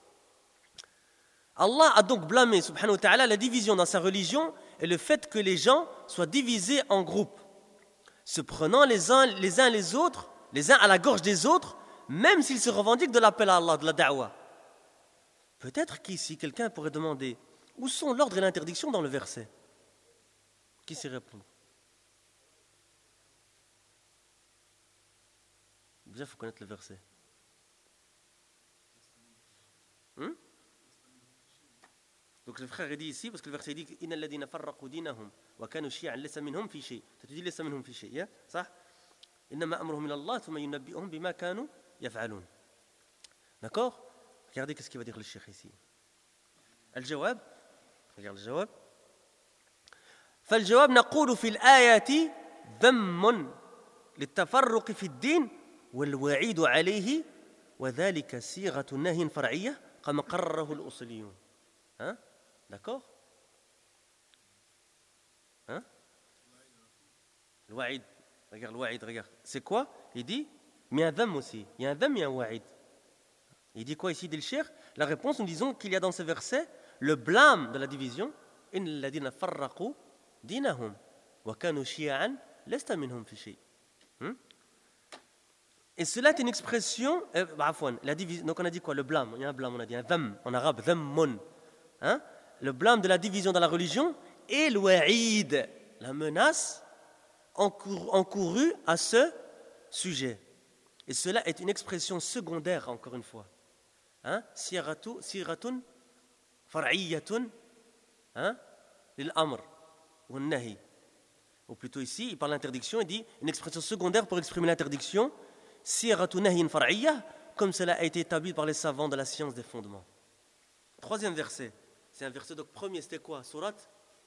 Allah a donc blâmé, subhanahu wa ta'ala, la division dans sa religion et le fait que les gens soient divisés en groupes, se prenant les uns les autres, les uns à la gorge des autres, même s'ils se revendiquent de l'appel à Allah, de la da'wah. Peut-être qu'ici, quelqu'un pourrait demander, où sont l'ordre et l'interdiction dans le verset? Qui sait répondre? Déjà, il faut connaître le verset. Donc le frère dit ici, parce que le verset dit Inna alladhina farraqu dinahum wa kanu shi'an laysa minhum fi shay. Ça te dit laysa minhum fi shay, hein? Ça? Innama amruhum ila Allah thumma yunabbi'uhum bima kanu yaf'alun. D'accord? Regardez qu'est-ce qu'il va dire le cheikh ici. Al-jawab. Regarde le jawab. فالجواب نقول في الآية ذم للتفرق في الدين والوعيد عليه وذلك صيغة نهي فرعية كما قرره الأصوليون. Hein? D'accord? Hein? Le wa'id. Regarde le wa'id, regarde. C'est quoi? Il dit, mais il y a un dham aussi. Il y a un dham, il y a un wa'id. Il dit quoi ici, dit le cheikh? La réponse, nous disons qu'il y a dans ce verset le blâme de la division. إن الذين فرقوا دينهم وكانوا شيعا لست منهم في شيء. Et cela est une expression, la division. Donc on a dit quoi? Le blâme. Il y a un blâme, on a dit un dham en arabe, dhammun. Hein? Le blâme de la division dans la religion et le wa'id, la menace encourue à ce sujet. Et cela est une expression secondaire, encore une fois. Siratun far'iyyatun lil-amr ou nahi. Ou plutôt ici, il parle d'interdiction, il dit une expression secondaire pour exprimer l'interdiction. Siratun nahyin far'iyyah, comme cela a été établi par les savants de la science des fondements. Troisième verset. C'est un verset, donc premier, c'était quoi? Surat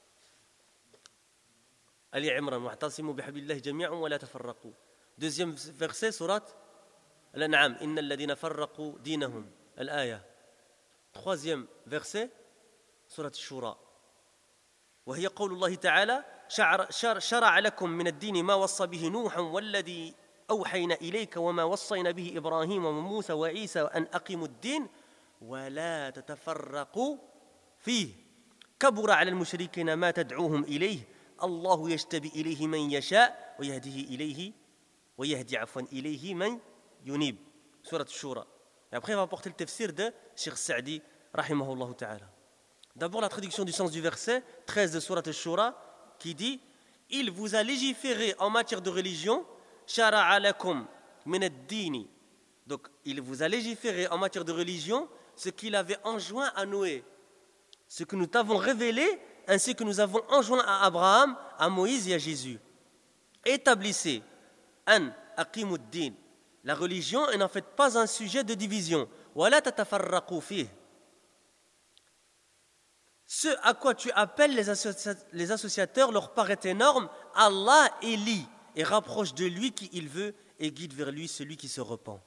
Ali Imran. Wa'tasimu bihablillahi jami'an wa la tafarraqu. Deuxième verset, surat Al-An'am. Innal ladina farraqu dinahum. Al-aya. Troisième verset, surat Shura. وهي قول الله تعالى شرع لكم من الدين ما وصى به نوح والذي أوحينا إليك وما وصينا به إبراهيم وموسى وعيسى أن أقيموا الدين ولا تتفرقوا فيه كبر على المشركين ما تدعوهم إليه الله يجتبي إليه من يشاء ويهدي إليه من ينيب. سورة الشورى. Et après, on va apporter le tafsir de Cheikh Sa'di, rahimahullah ta'ala. D'abord, la traduction du sens du verset 13 de Surat al-Shura qui dit « Il vous a légiféré en matière de religion, shara'a lakum min ad-dini » Donc, il vous a légiféré en matière de religion ce qu'il avait enjoint à Noé, ce que nous t'avons révélé, ainsi que nous avons enjoint à Abraham, à Moïse et à Jésus. Établissez an aqimud-din. La religion est en fait pas un sujet de division. Wala tatafarraqu fih. Ce à quoi tu appelles les associateurs leur paraît énorme, Allah élit et rapproche de lui qui il veut et guide vers lui celui qui se repent.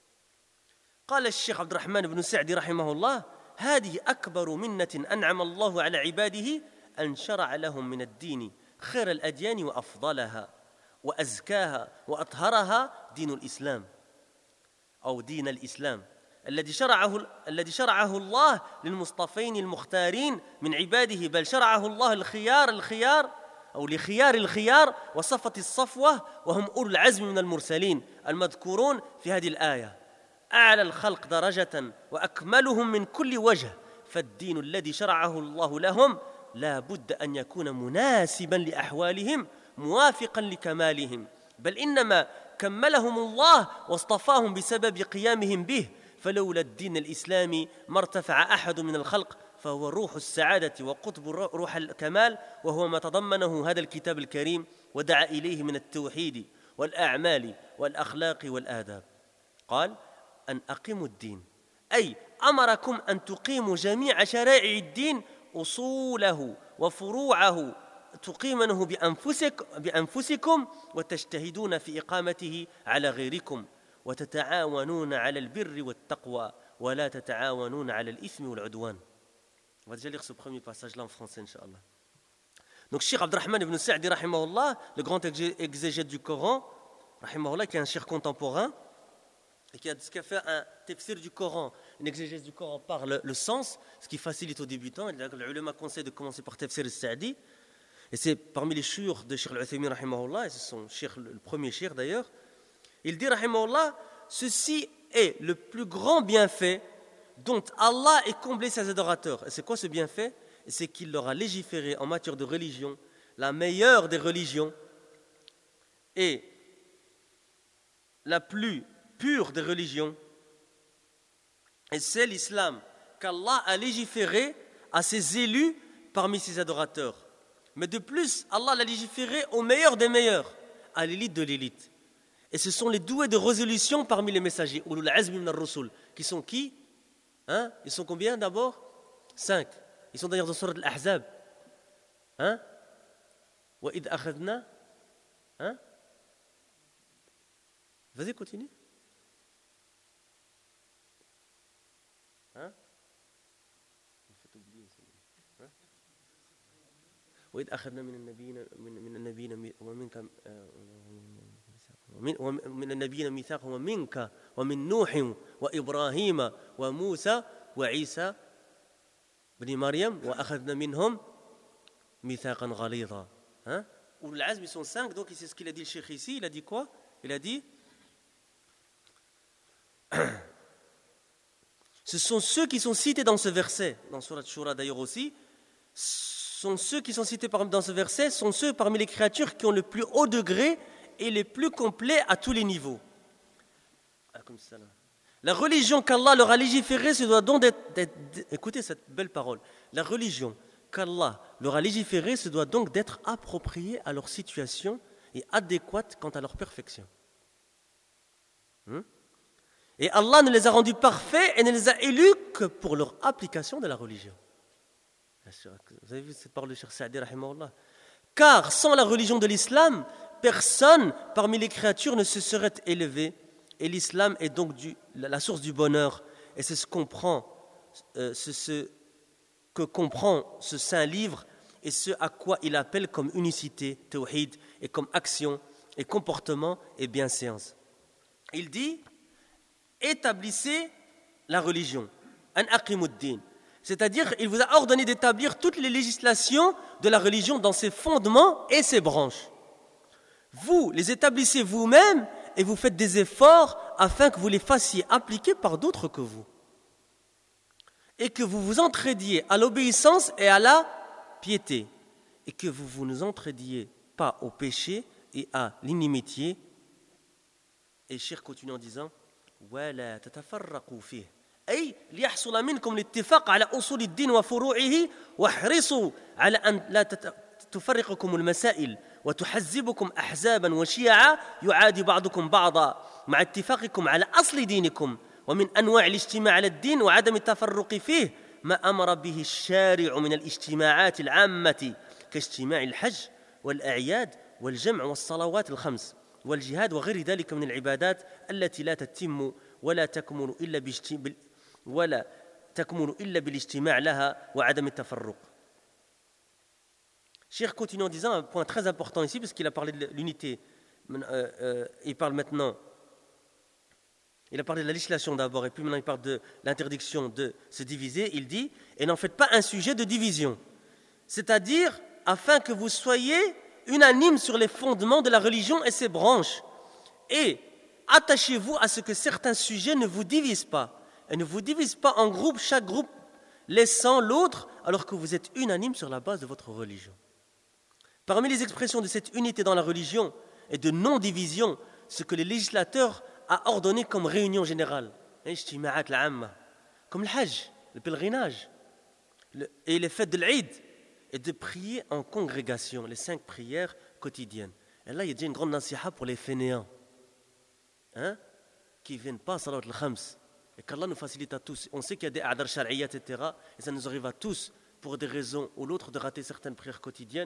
قال الشيخ عبد الرحمن بن سعدي رحمه الله هذه أكبر منة أنعم الله على عباده أن شرع لهم من الدين خير الأديان وأفضلها وأزكاها وأطهرها دين الإسلام أو دين الإسلام الذي شرعه الله للمصطفين المختارين من عباده بل شرعه الله الخيار أو لخيار الخيار وصفة الصفوة وهم أولو العزم من المرسلين المذكورون في هذه الآية أعلى الخلق درجة وأكملهم من كل وجه فالدين الذي شرعه الله لهم لا بد أن يكون مناسبا لأحوالهم موافقا لكمالهم بل إنما كملهم الله واصطفاهم بسبب قيامهم به فلولا الدين الإسلامي ما ارتفع أحد من الخلق فهو روح السعادة وقطب روح الكمال وهو ما تضمنه هذا الكتاب الكريم ودعا إليه من التوحيد والأعمال والأخلاق والآداب قال أن أقيموا الدين أي أمركم أن تقيموا جميع شرائع الدين أصوله وفروعه تقيمونه بأنفسكم وتجتهدون في إقامته على غيركم وتتعاونون على البر والتقوى ولا تتعاونون على الإثم والعدوان. On va déjà lire ce premier passage-là en français, Inch'Allah. Donc, Cheikh Abdurrahman ibn Sa'di, rahimahullah, le grand exégète du Coran, rahimahullah, qui est un cheikh contemporain, et qui a fait un tafsir du Coran, une exégèse du Coran par le sens, ce qui facilite aux débutants. Et les ulama conseillent de commencer par tafsir al-Sa'di. Et c'est parmi les shuyukh de Cheikh al-Uthaymin, rahimahullah, et c'est son cheikh, le premier cheikh d'ailleurs. Il dit, rahimahullah, ceci est le plus grand bienfait dont Allah ait comblé ses adorateurs. Et c'est quoi ce bienfait? C'est qu'il leur a légiféré en matière de religion, la meilleure des religions et la plus pure des religions. Et c'est l'islam qu'Allah a légiféré à ses élus parmi ses adorateurs. Mais de plus, Allah l'a légiféré au meilleur des meilleurs, à l'élite de l'élite. Et ce sont les doués de résolution parmi les messagers, ulul azmi min ar-rusul, qui sont qui? Ils sont combien d'abord? 5. Ils sont d'ailleurs dans Surat al-Ahzab. Wa id akhadna. Vas-y, continue. وإذ أخذنا من النبيين ومنك ومن النبيين ميثاقهم ومنك ومن نوح وإبراهيم وموسى وعيسى بن مريم وأخذنا منهم ميثاقا غليظا. Ulul Azm, ils sont 5, donc c'est ce qu'il a dit le cheikh ici. Il a dit quoi? Il a dit ce sont ceux qui sont cités dans ce verset, dans Surat Shura d'ailleurs aussi, sont ceux qui sont cités dans ce verset, sont ceux parmi les créatures qui ont le plus haut degré et les plus complets à tous les niveaux. La religion qu'Allah leur a légiférée se doit donc écoutez cette belle parole. La religion qu'Allah leur a légiférée se doit donc d'être appropriée à leur situation et adéquate quant à leur perfection. Et Allah ne les a rendus parfaits et ne les a élus que pour leur application de la religion. Vous avez vu cette parole de Cheikh Saadi, rahimahullah. Car sans la religion de l'islam, personne parmi les créatures ne se serait élevé. Et l'islam est donc la source du bonheur. Et c'est ce que comprend ce saint livre et ce à quoi il appelle comme unicité, tawhid, et comme action et comportement et bienséance. Il dit, établissez la religion, an aqimuddin. C'est-à-dire, il vous a ordonné d'établir toutes les législations de la religion dans ses fondements et ses branches. Vous les établissez vous-même et vous faites des efforts afin que vous les fassiez appliquer par d'autres que vous. Et que vous vous entraidiez à l'obéissance et à la piété. Et que vous ne entraidiez pas au péché et à l'inimitié. Et Cheikh continue en disant وَلَا تَتَفَرَّقُوا فِيهِ أي ليحصل منكم الاتفاق على أصول الدين وفروعه واحرصوا على أن لا تفرقكم المسائل وتحزبكم أحزابا وشيعا يعادي بعضكم بعضا مع اتفاقكم على أصل دينكم ومن أنواع الاجتماع على الدين وعدم التفرق فيه ما أمر به الشارع من الاجتماعات العامة كاجتماع الحج والأعياد والجمع والصلوات الخمس والجهاد وغير ذلك من العبادات التي لا تتم ولا تكمل إلا بالاجتماع لها وعدم التفرق. Cheikh continue en disant un point très important ici, parce qu'il a parlé de l'unité. Il parle maintenant, il a parlé de la législation d'abord, et puis maintenant il parle de l'interdiction de se diviser. Il dit, et n'en faites pas un sujet de division. C'est-à-dire, afin que vous soyez unanimes sur les fondements de la religion et ses branches. Et attachez-vous à ce que certains sujets ne vous divisent pas. Et ne vous divisent pas en groupes, chaque groupe laissant l'autre, alors que vous êtes unanimes sur la base de votre religion. Parmi les expressions de cette unité dans la religion et de non-division, ce que les législateurs a ordonné comme réunion générale, comme le hajj, le pèlerinage, et les fêtes de l'Eid, et de prier en congrégation, les 5 prières quotidiennes. Et là, il y a déjà une grande nasiha pour les fainéants, qui ne viennent pas à Salat al-Khams, et qu'Allah nous facilite à tous. On sait qu'il y a des a'dar shar'iyya, etc., et ça nous arrive à tous, pour des raisons ou l'autre, de rater certaines prières quotidiennes.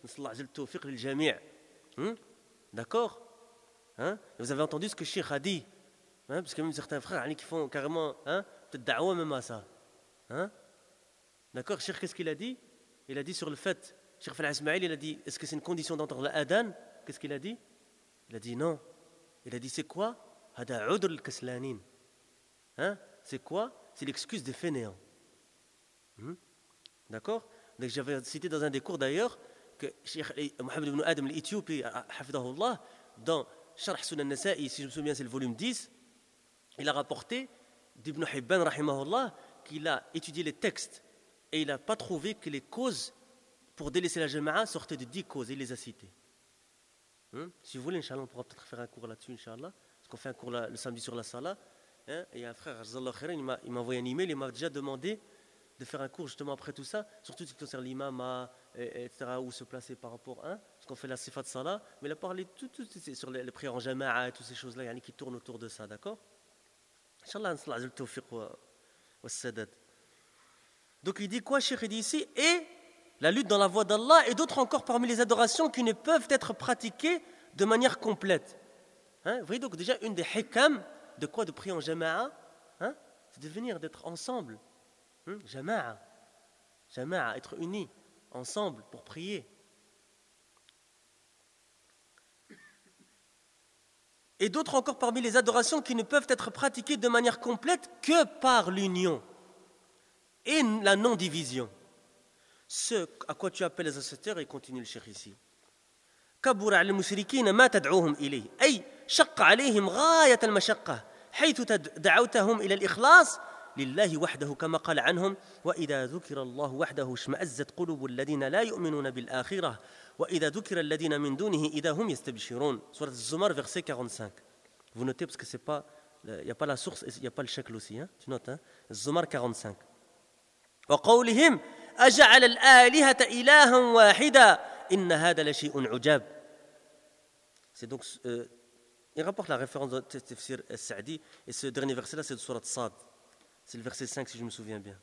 D'accord? Vous avez entendu ce que Cheikh a dit, parce qu'il y a même certains frères qui font carrément peut-être da'wa même à ça. D'accord? Cheikh, qu'est-ce qu'il a dit? Il a dit sur le fait, Cheikh Fallah Ismail, il a dit, est-ce que c'est une condition d'entendre l'adhan? Qu'est-ce qu'il a dit? Il a dit non. Il a dit, c'est quoi? Hada udr al-kaslanin. C'est quoi? C'est l'excuse des fainéants. D'accord? Donc j'avais cité dans un des cours d'ailleurs que Cheikh Mohamed ibn Adam al-Éthiopie, hafidahullah, dans Sharh Sunan Nasa'i, si je me souviens c'est le volume 10, il a rapporté d'Ibn Hibban rahimahullah qu'il a étudié les textes et il n'a pas trouvé que les causes pour délaisser la jama'a sortaient de 10 causes, il les a citées. Si vous voulez, Inch'Allah, on pourra peut-être faire un cours là-dessus, Inch'Allah, parce qu'on fait un cours le samedi sur la Salah, et un frère, il m'a envoyé un email, il m'a déjà demandé de faire un cours justement après tout ça, surtout ce qui concerne l'imam, etc., où se placer par rapport à, parce qu'on fait la sifat salah, mais il a parlé tout sur les prières en jama'a et toutes ces choses-là qui tournent autour de ça, d'accord? Inch'Allah, le tawfiq wa sadad. Donc il dit quoi, Cheikh? Il dit ici, et la lutte dans la voie d'Allah, et d'autres encore parmi les adorations qui ne peuvent être pratiquées de manière complète. Vous voyez donc déjà une des hikam de quoi? De prier en jama'a, c'est de venir, d'être ensemble. Jama'a, être unis ensemble pour prier. Et d'autres encore parmi les adorations qui ne peuvent être pratiquées de manière complète que par l'union et la non-division. Ce à quoi tu appelles les associateurs, et continue le cheikh ici. كبر على المشركين ما تدعوهم إليه أي شق عليهم غاية المشقة حيث دعوتهم إلى الإخلاص لله وحده كما قال عنهم وإذا ذكر الله وحده اشمأزت قلوب الذين لا يؤمنون بالآخرة وإذا ذكر الذين من دونه إذا هم يستبشرون. Sourate Az-Zumar, verset 45. Vous notez parce que ce n'est pas il n'y a pas la source, il n'y a pas le shakl aussi, hein, tu notes, hein, Zumar 45. وقولهم أجعل الآلهة إلها واحدا إن هذا لشيء عجاب. C'est donc, il rapporte la référence de Tafsir al-Sa'di, et ce dernier verset-là, c'est de Surat Sad. C'est le verset 5, si je me souviens bien.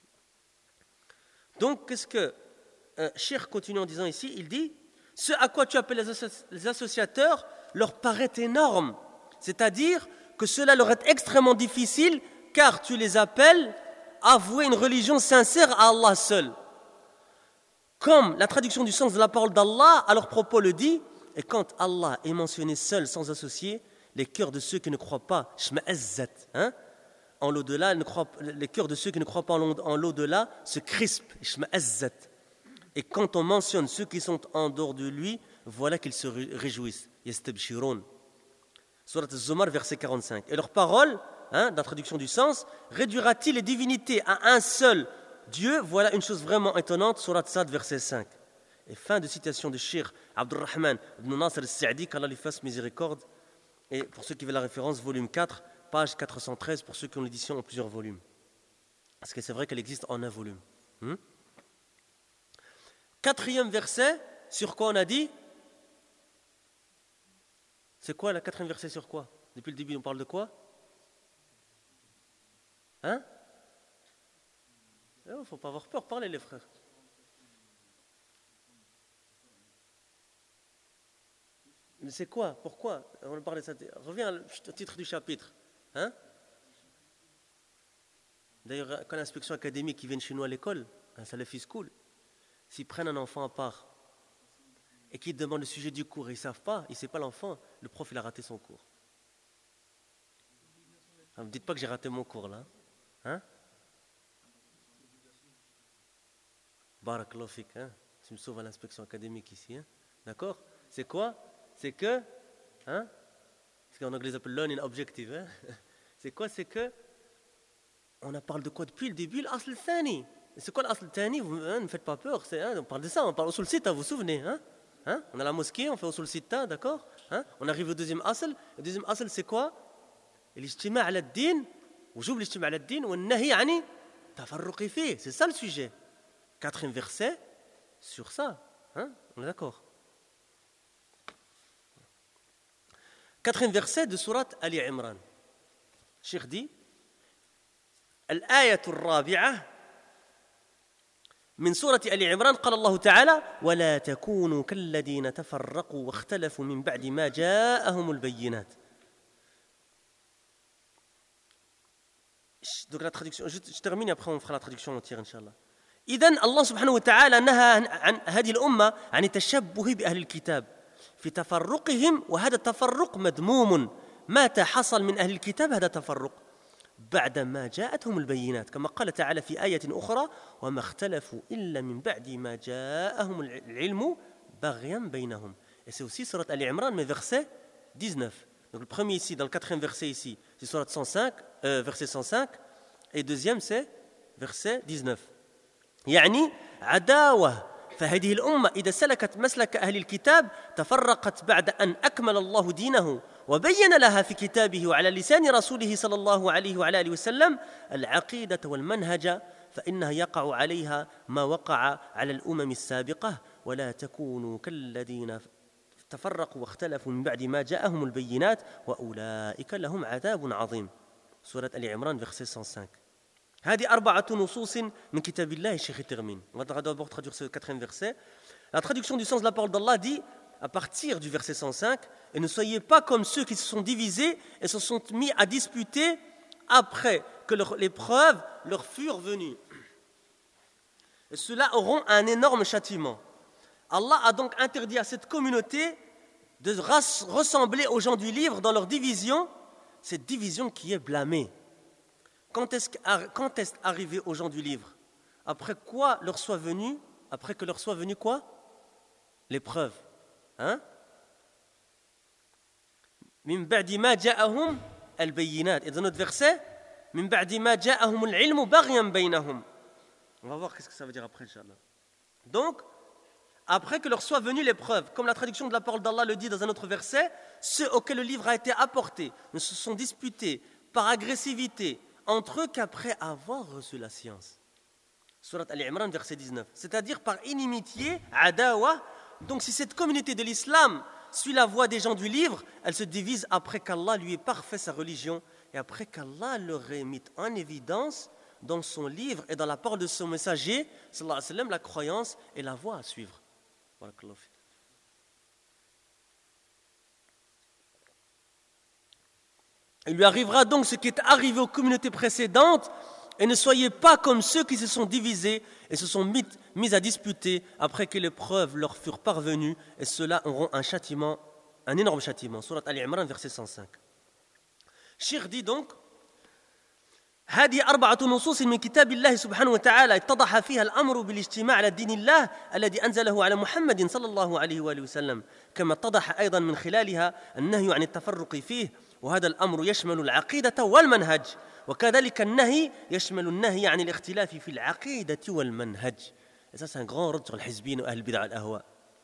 Donc, qu'est-ce que Cheikh continue en disant ici? Il dit, ce à quoi tu appelles les associateurs leur paraît énorme. C'est-à-dire que cela leur est extrêmement difficile, car tu les appelles à avouer une religion sincère à Allah seul. Comme la traduction du sens de la parole d'Allah à leur propos le dit, et quand Allah est mentionné seul, sans associé, les cœurs de ceux qui ne croient pas, hein, en l'au-delà, les cœurs de ceux qui ne croient pas en l'au-delà se crispent, et quand on mentionne ceux qui sont en dehors de lui, voilà qu'ils se réjouissent. Yastabshirun. Surat Az-Zumar, verset 45. Et leur parole, dans la traduction du sens, réduira-t-il les divinités à un seul Dieu? Voilà une chose vraiment étonnante. Surat Sad, verset 5. Et fin de citation de Cheikh Abdurrahman ibn Nasr al-Sa'di, qu'Allah lui fasse miséricorde. Et pour ceux qui veulent la référence, volume 4, page 413, pour ceux qui ont l'édition en plusieurs volumes. Parce que c'est vrai qu'elle existe en un volume. Quatrième verset, sur quoi on a dit? C'est quoi la quatrième verset sur quoi? Depuis le début, on parle de quoi? Hein? Il ne faut pas avoir peur, parlez les frères. Mais c'est quoi? Pourquoi? On parle de ça. Reviens au titre du chapitre. Hein? D'ailleurs, quand l'inspection académique qui vient chez nous à l'école, un Salafi School, s'ils prennent un enfant à part et qu'ils demandent le sujet du cours et ils ne savent pas, il ne sait pas l'enfant, le prof il a raté son cours. Ne me dites pas que j'ai raté mon cours là. Hein? Barakallahu fik, hein? Tu me sauves à l'inspection académique ici. Hein? D'accord? C'est quoi? C'est que, hein? Ce qu'en anglais ils appellent learning objective. Hein? C'est quoi? C'est que, on a parlé de quoi depuis le début? L'asl thani. C'est quoi l'asl thani? Ne me faites pas peur. On parle de ça, on parle usul sita, vous vous souvenez? Hein? On a la mosquée, on fait usul sita, d'accord? Hein? On arrive au deuxième asl. Le deuxième asl, c'est quoi? L'ijtima' ala ad-din, wujub l'ijtima' ala ad-din, wa an-nahy ani tafarruqi fihi. C'est ça le sujet. Quatrième verset, sur ça. Hein? On est d'accord? Quatrième verset de sourate Ali Imran. Cheikh dit, الآية الرابعة من سورة آل عمران قال الله تعالى ولا تكونوا كالذين تفرقوا واختلفوا من بعد ما جاءهم البينات. Donc la traduction, je termine après on fera la traduction entière Inch'Allah. إذن الله سبحانه وتعالى نهى عن هذه الأمة عن التشبه بأهل الكتاب في تفرقهم وهذا التفرق مذموم. متى حصل من أهل الكتاب هذا التفرق؟ بعدما جاءتهم البينات كما قال تعالى في آية أخرى وما اختلفوا إلا من بعد ما جاءهم العلم بغيا بينهم. Et c'est aussi surat Ali Imran mais verset 19. Donc le premier ici dans le quatrième verset ici c'est surat 105 verset 105 et deuxième c'est verset 19. يعني عداوة فهذه الأمة إذا سلكت مسلك أهل الكتاب تفرقت بعد أن أكمل الله دينه وبين لها في كتابه وعلى لسان رسوله صلى الله عليه وعلى آله وسلم العقيدة والمنهج فإنها يقع عليها ما وقع على الأمم السابقة ولا تكونوا كالذين تفرقوا واختلفوا من بعد ما جاءهم البينات وأولئك لهم عذاب عظيم. سورة آل عمران verset 105. هذه أربعة نصوص من كتاب الله. الشيخ termine. On va d'abord traduire ce quatrième verset. La traduction du sens de la parole d'Allah dit à partir du verset 105 et ne soyez pas comme ceux qui se sont divisés et se sont mis à disputer après que les preuves leur furent venues. Et ceux-là auront un énorme châtiment. Allah a donc interdit à cette communauté de ressembler aux gens du livre dans leur division, cette division qui est blâmée. Quand est-ce arrivé aux gens du livre? Après quoi leur soit venu? Après que leur soit venu quoi? L'épreuve. Hein? Min ba'di ma ja'ahum al-bayyinat. Et dans notre verset, min ba'di ma ja'ahum al-ilmu baghyan baynahum. On va voir qu'est-ce que ça veut dire après, Inch'Allah. Donc, après que leur soit venue l'épreuve, comme la traduction de la parole d'Allah le dit dans un autre verset, ceux auxquels le livre a été apporté ne se sont disputés par agressivité entre eux qu'après avoir reçu la science. Surat Al-Imran, verset 19. C'est-à-dire par inimitié, adawa. Donc si cette communauté de l'islam suit la voie des gens du livre, elle se divise après qu'Allah lui ait parfait sa religion et après qu'Allah leur ait mis en évidence dans son livre et dans la parole de son messager, sallallahu alayhi wa sallam, la croyance et la voie à suivre. Il lui arrivera donc ce qui est arrivé aux communautés précédentes, et ne soyez pas comme ceux qui se sont divisés et se sont mis à disputer après que les preuves leur furent parvenues, et ceux-là auront un châtiment, un énorme châtiment. Surat Al-Imran, verset 105. Cheikh dit donc, هذه 4 نصوص من كتاب الله سبحانه وتعالى اتضح فيها الأمر بالاجتماع على دين الله الذي أنزله على محمد صلى الله عليه وآله وسلم كما اتضح أيضا من خلالها النهي عن التفرق فيه وهذا الأمر يشمل العقيدة والمنهج وكذلك النهي يشمل النهي عن الاختلاف في العقيدة والمنهج. Et ça c'est un grand rod sur le hizbin ou ahl bid'a al-ahwa.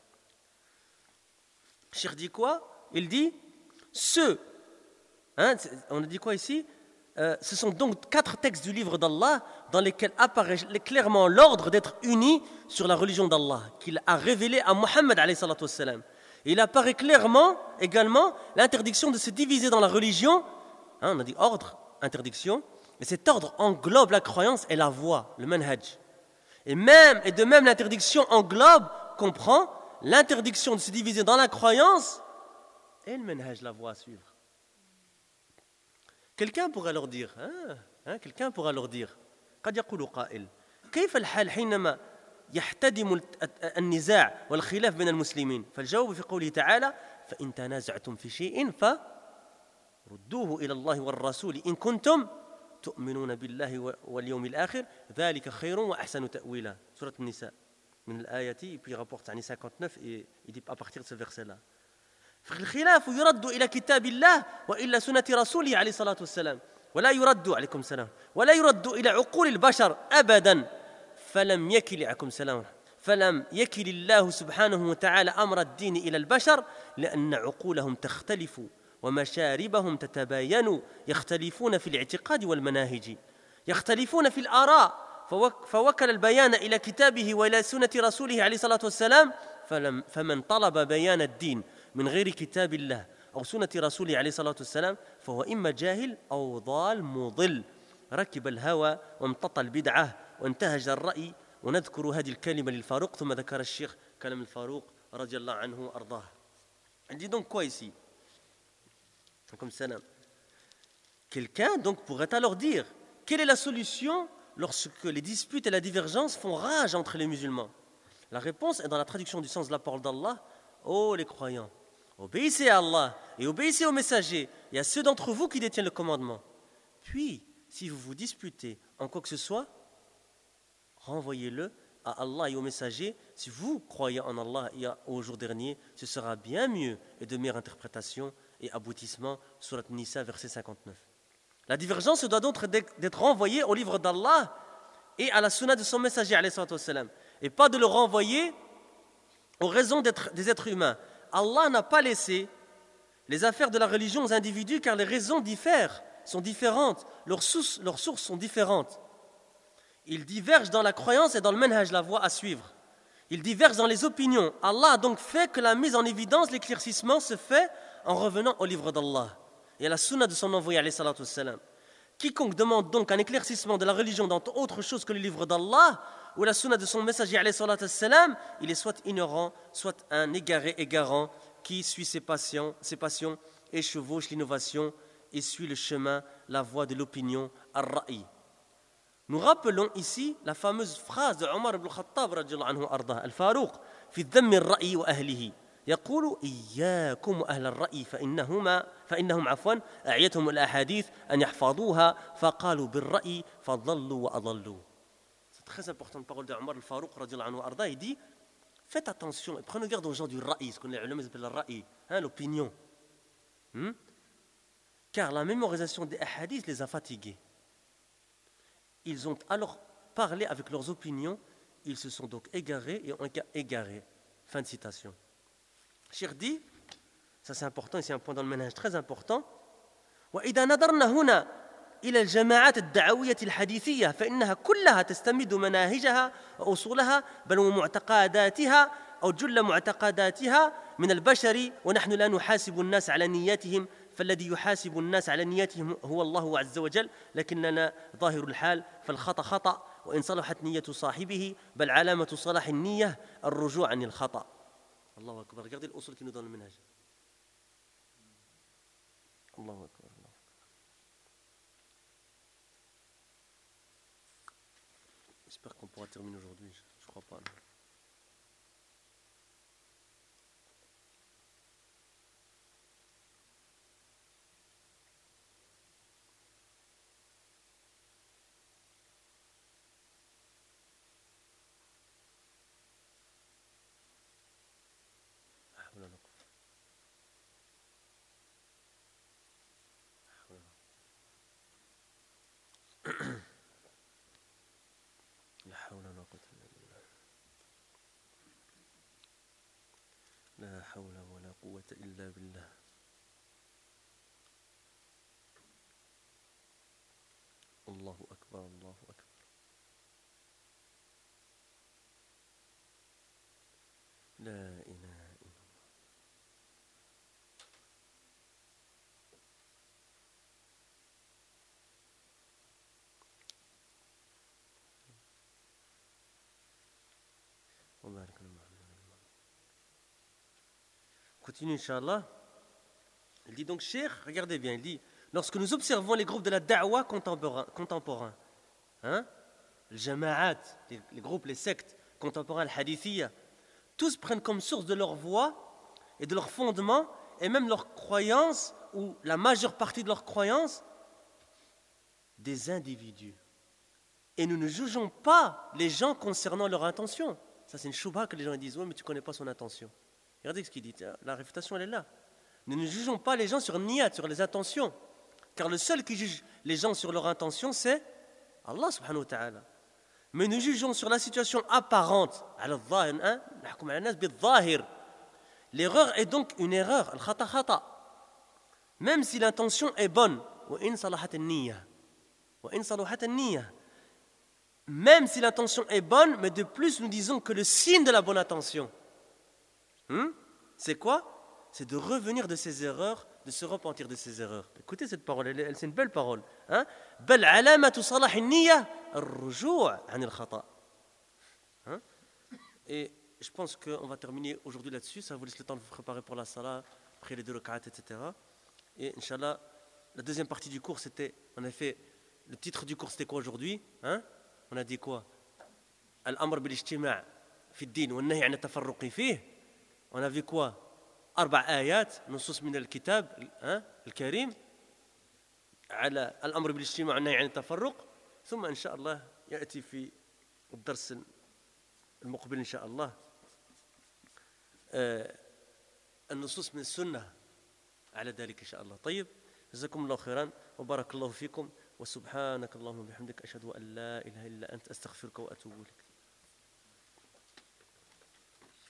Cheikh dit quoi? Il dit ceux, on a dit quoi ici? Ce sont donc 4 textes du livre d'Allah dans lesquels apparaît clairement l'ordre d'être unis sur la religion d'Allah qu'il a révélé à Muhammad alayhi salatu wassalam. Il apparaît clairement également l'interdiction de se diviser dans la religion. On a dit ordre, interdiction, et cet ordre englobe la croyance et la voie, le manhaj. Et de même l'interdiction englobe, comprend l'interdiction de se diviser dans la croyance et le manhaj, la voie à suivre. Quelqu'un pourrait leur dire, قد يقول قائل كيف الحال حينما يحتدم النزاع والخلاف بين المسلمين فالجواب في قوله تعالى فإن تنازعتم في شيء فردوه إلى الله والرسول إن كنتم تؤمنون بالله واليوم الآخر ذلك خير وأحسن تأويلا سورة النساء من الآية puis il rapporte 59 et il dit à partir de ce verset là فالخلاف يرد إلى كتاب الله وإلى سنة رسوله عليه الصلاة والسلام ولا يرد عليكم السلام ولا يرد إلى عقول البشر أبدا فلم يكل الله سبحانه وتعالى أمر الدين إلى البشر لأن عقولهم تختلف ومشاربهم تتباين يختلفون في الاعتقاد والمناهج يختلفون في الآراء فوكل البيان إلى كتابه وإلى سنة رسوله عليه الصلاة والسلام فمن طلب بيان الدين من غير كتاب الله أو سنة رسوله عليه الصلاة والسلام فهو إما جاهل أو ضال مضل ركب الهوى وامتطى البدعة وانتهج الرأي ونذكر هذه الكلمة للفاروق ثم ذكر الشيخ كلام الفاروق رضي الله عنه وأرضاه. Il dit donc quoi ici? Comme salam. Quelqu'un donc pourrait alors dire quelle est la solution lorsque les disputes et la divergence font rage entre les musulmans? La réponse est dans la traduction du sens de la parole d'Allah. Ô les croyants, obéissez à Allah et obéissez aux messagers et à ceux d'entre vous qui détiennent le commandement. Puis, si vous vous disputez en quoi que ce soit, renvoyez-le à Allah et aux messagers. Si vous croyez en Allah et au jour dernier, ce sera bien mieux et de meilleure interprétation et aboutissement. Surat Nisa, verset 59. La divergence doit donc d'être renvoyée au livre d'Allah et à la sunna de son messager, alayhi salatu wassalam, et pas de le renvoyer aux raisons des êtres humains. Allah n'a pas laissé les affaires de la religion aux individus car les raisons sont différentes, leurs sources sont différentes. Ils divergent dans la croyance et dans le manhaj, la voie à suivre. Ils divergent dans les opinions. Allah a donc fait que la mise en évidence, l'éclaircissement se fait en revenant au livre d'Allah et à la sunna de son envoyé, alayhi salatu wassalam. Quiconque demande donc un éclaircissement de la religion dans autre chose que le livre d'Allah ou la sunna de son messager, alayhi salatu wassalam, il est soit ignorant, soit un égarant qui suit ses passions et chevauche l'innovation et suit le chemin, la voie de l'opinion, ar-ra'i. Nous rappelons ici la fameuse phrase de Omar ibn Khattab radiyallahu anhu arda al-Farouq fi dhamm ar-ra'i wa ahlihi يقول إياكم أهل الرأي فإنهم أعيتهم الأحاديث أن يحفظوها فقالوا بالرأي فضلوا وأضلوا. C'est très important la parole de Omar al-Farouq radiyallahu anhu arda. Il dit faites attention et prenez garde aux gens du ra'i, ce que les ulama appellent le ra'i, l'opinion. Car la mémorisation des hadiths les a fatigués. Ils ont alors parlé avec leurs opinions, ils se sont donc égarés et ont égaré. Fin de citation. Cheikh dit, ça c'est important, et c'est un point dans le manhaj très important. وإذا نظرنا هنا إلى الجماعات الدعوية الحديثية، فإنها كلها تستمد مناهجها وأصولها بل ومعتقداتها أو جل معتقداتها من البشر، ونحن لا نحاسب الناس على نياتهم، فالذي يحاسب الناس على نياتهم هو الله عز وجل، لكننا ظاهر الحال فالخطأ خطأ، وإن صلحت نية صاحبه بل علامة صلاح النية الرجوع عن الخطأ. الله أكبر. Regardez l'usul qui nous donne le ménage. الله أكبر. J'espère qu'on pourra terminer aujourd'hui. Je crois pas. لا حول ولا قوة إلا بالله. لا حول ولا قوة إلا بالله. الله أكبر الله أكبر. لا إله إلا الله. وبارك الله. Continue, Inch'Allah. Il dit donc, Cheikh, regardez bien, il dit, lorsque nous observons les groupes de la da'wa contemporains, hein, les jama'at, les groupes, les sectes contemporains, le hadithiyya, tous prennent comme source de leur voix et de leur fondement, et même leur croyance, ou la majeure partie de leur croyance, des individus. Et nous ne jugeons pas les gens concernant leur intention. Ça, c'est une choubha que les gens disent, ouais, mais tu ne connais pas son intention. Regardez ce qu'il dit, la réfutation, elle est là. Nous ne jugeons pas les gens sur niyat, sur les intentions. Car le seul qui juge les gens sur leur intention, c'est Allah subhanahu wa ta'ala. Mais nous jugeons sur la situation apparente. L'erreur est donc une erreur. Même si l'intention est bonne. Même si l'intention est bonne, mais de plus nous disons que le signe de la bonne intention, c'est quoi? C'est de revenir de ses erreurs, de se repentir de ses erreurs. Écoutez cette parole, c'est une belle parole. بل علامة صلاح النية الرجوع عن الخطأ. Et je pense qu'on va terminer aujourd'hui là-dessus. Ça vous laisse le temps de vous préparer pour la salat, après les 2 rak'at, etc. Et Inch'Allah, la deuxième partie du cours, c'était, on a fait, le titre du cours, c'était quoi aujourd'hui? On a dit quoi? Al-amr bil-ijtima' fi ad-din wa an-nahy 'an at-tafarruq fihi. On a vu quoi? 4 آيات نصوص من الكتاب الكريم على الأمر بالاجتماع والنهي عن التفرق. ثم إن شاء الله يأتي في الدرس المقبل إن شاء الله النصوص من السنة على ذلك إن شاء الله. طيب، جزاكم الله خيرا وبارك الله فيكم، وسبحانك اللهم وبحمدك أشهد أن لا إله إلا أنت أستغفرك وأتوب إليك.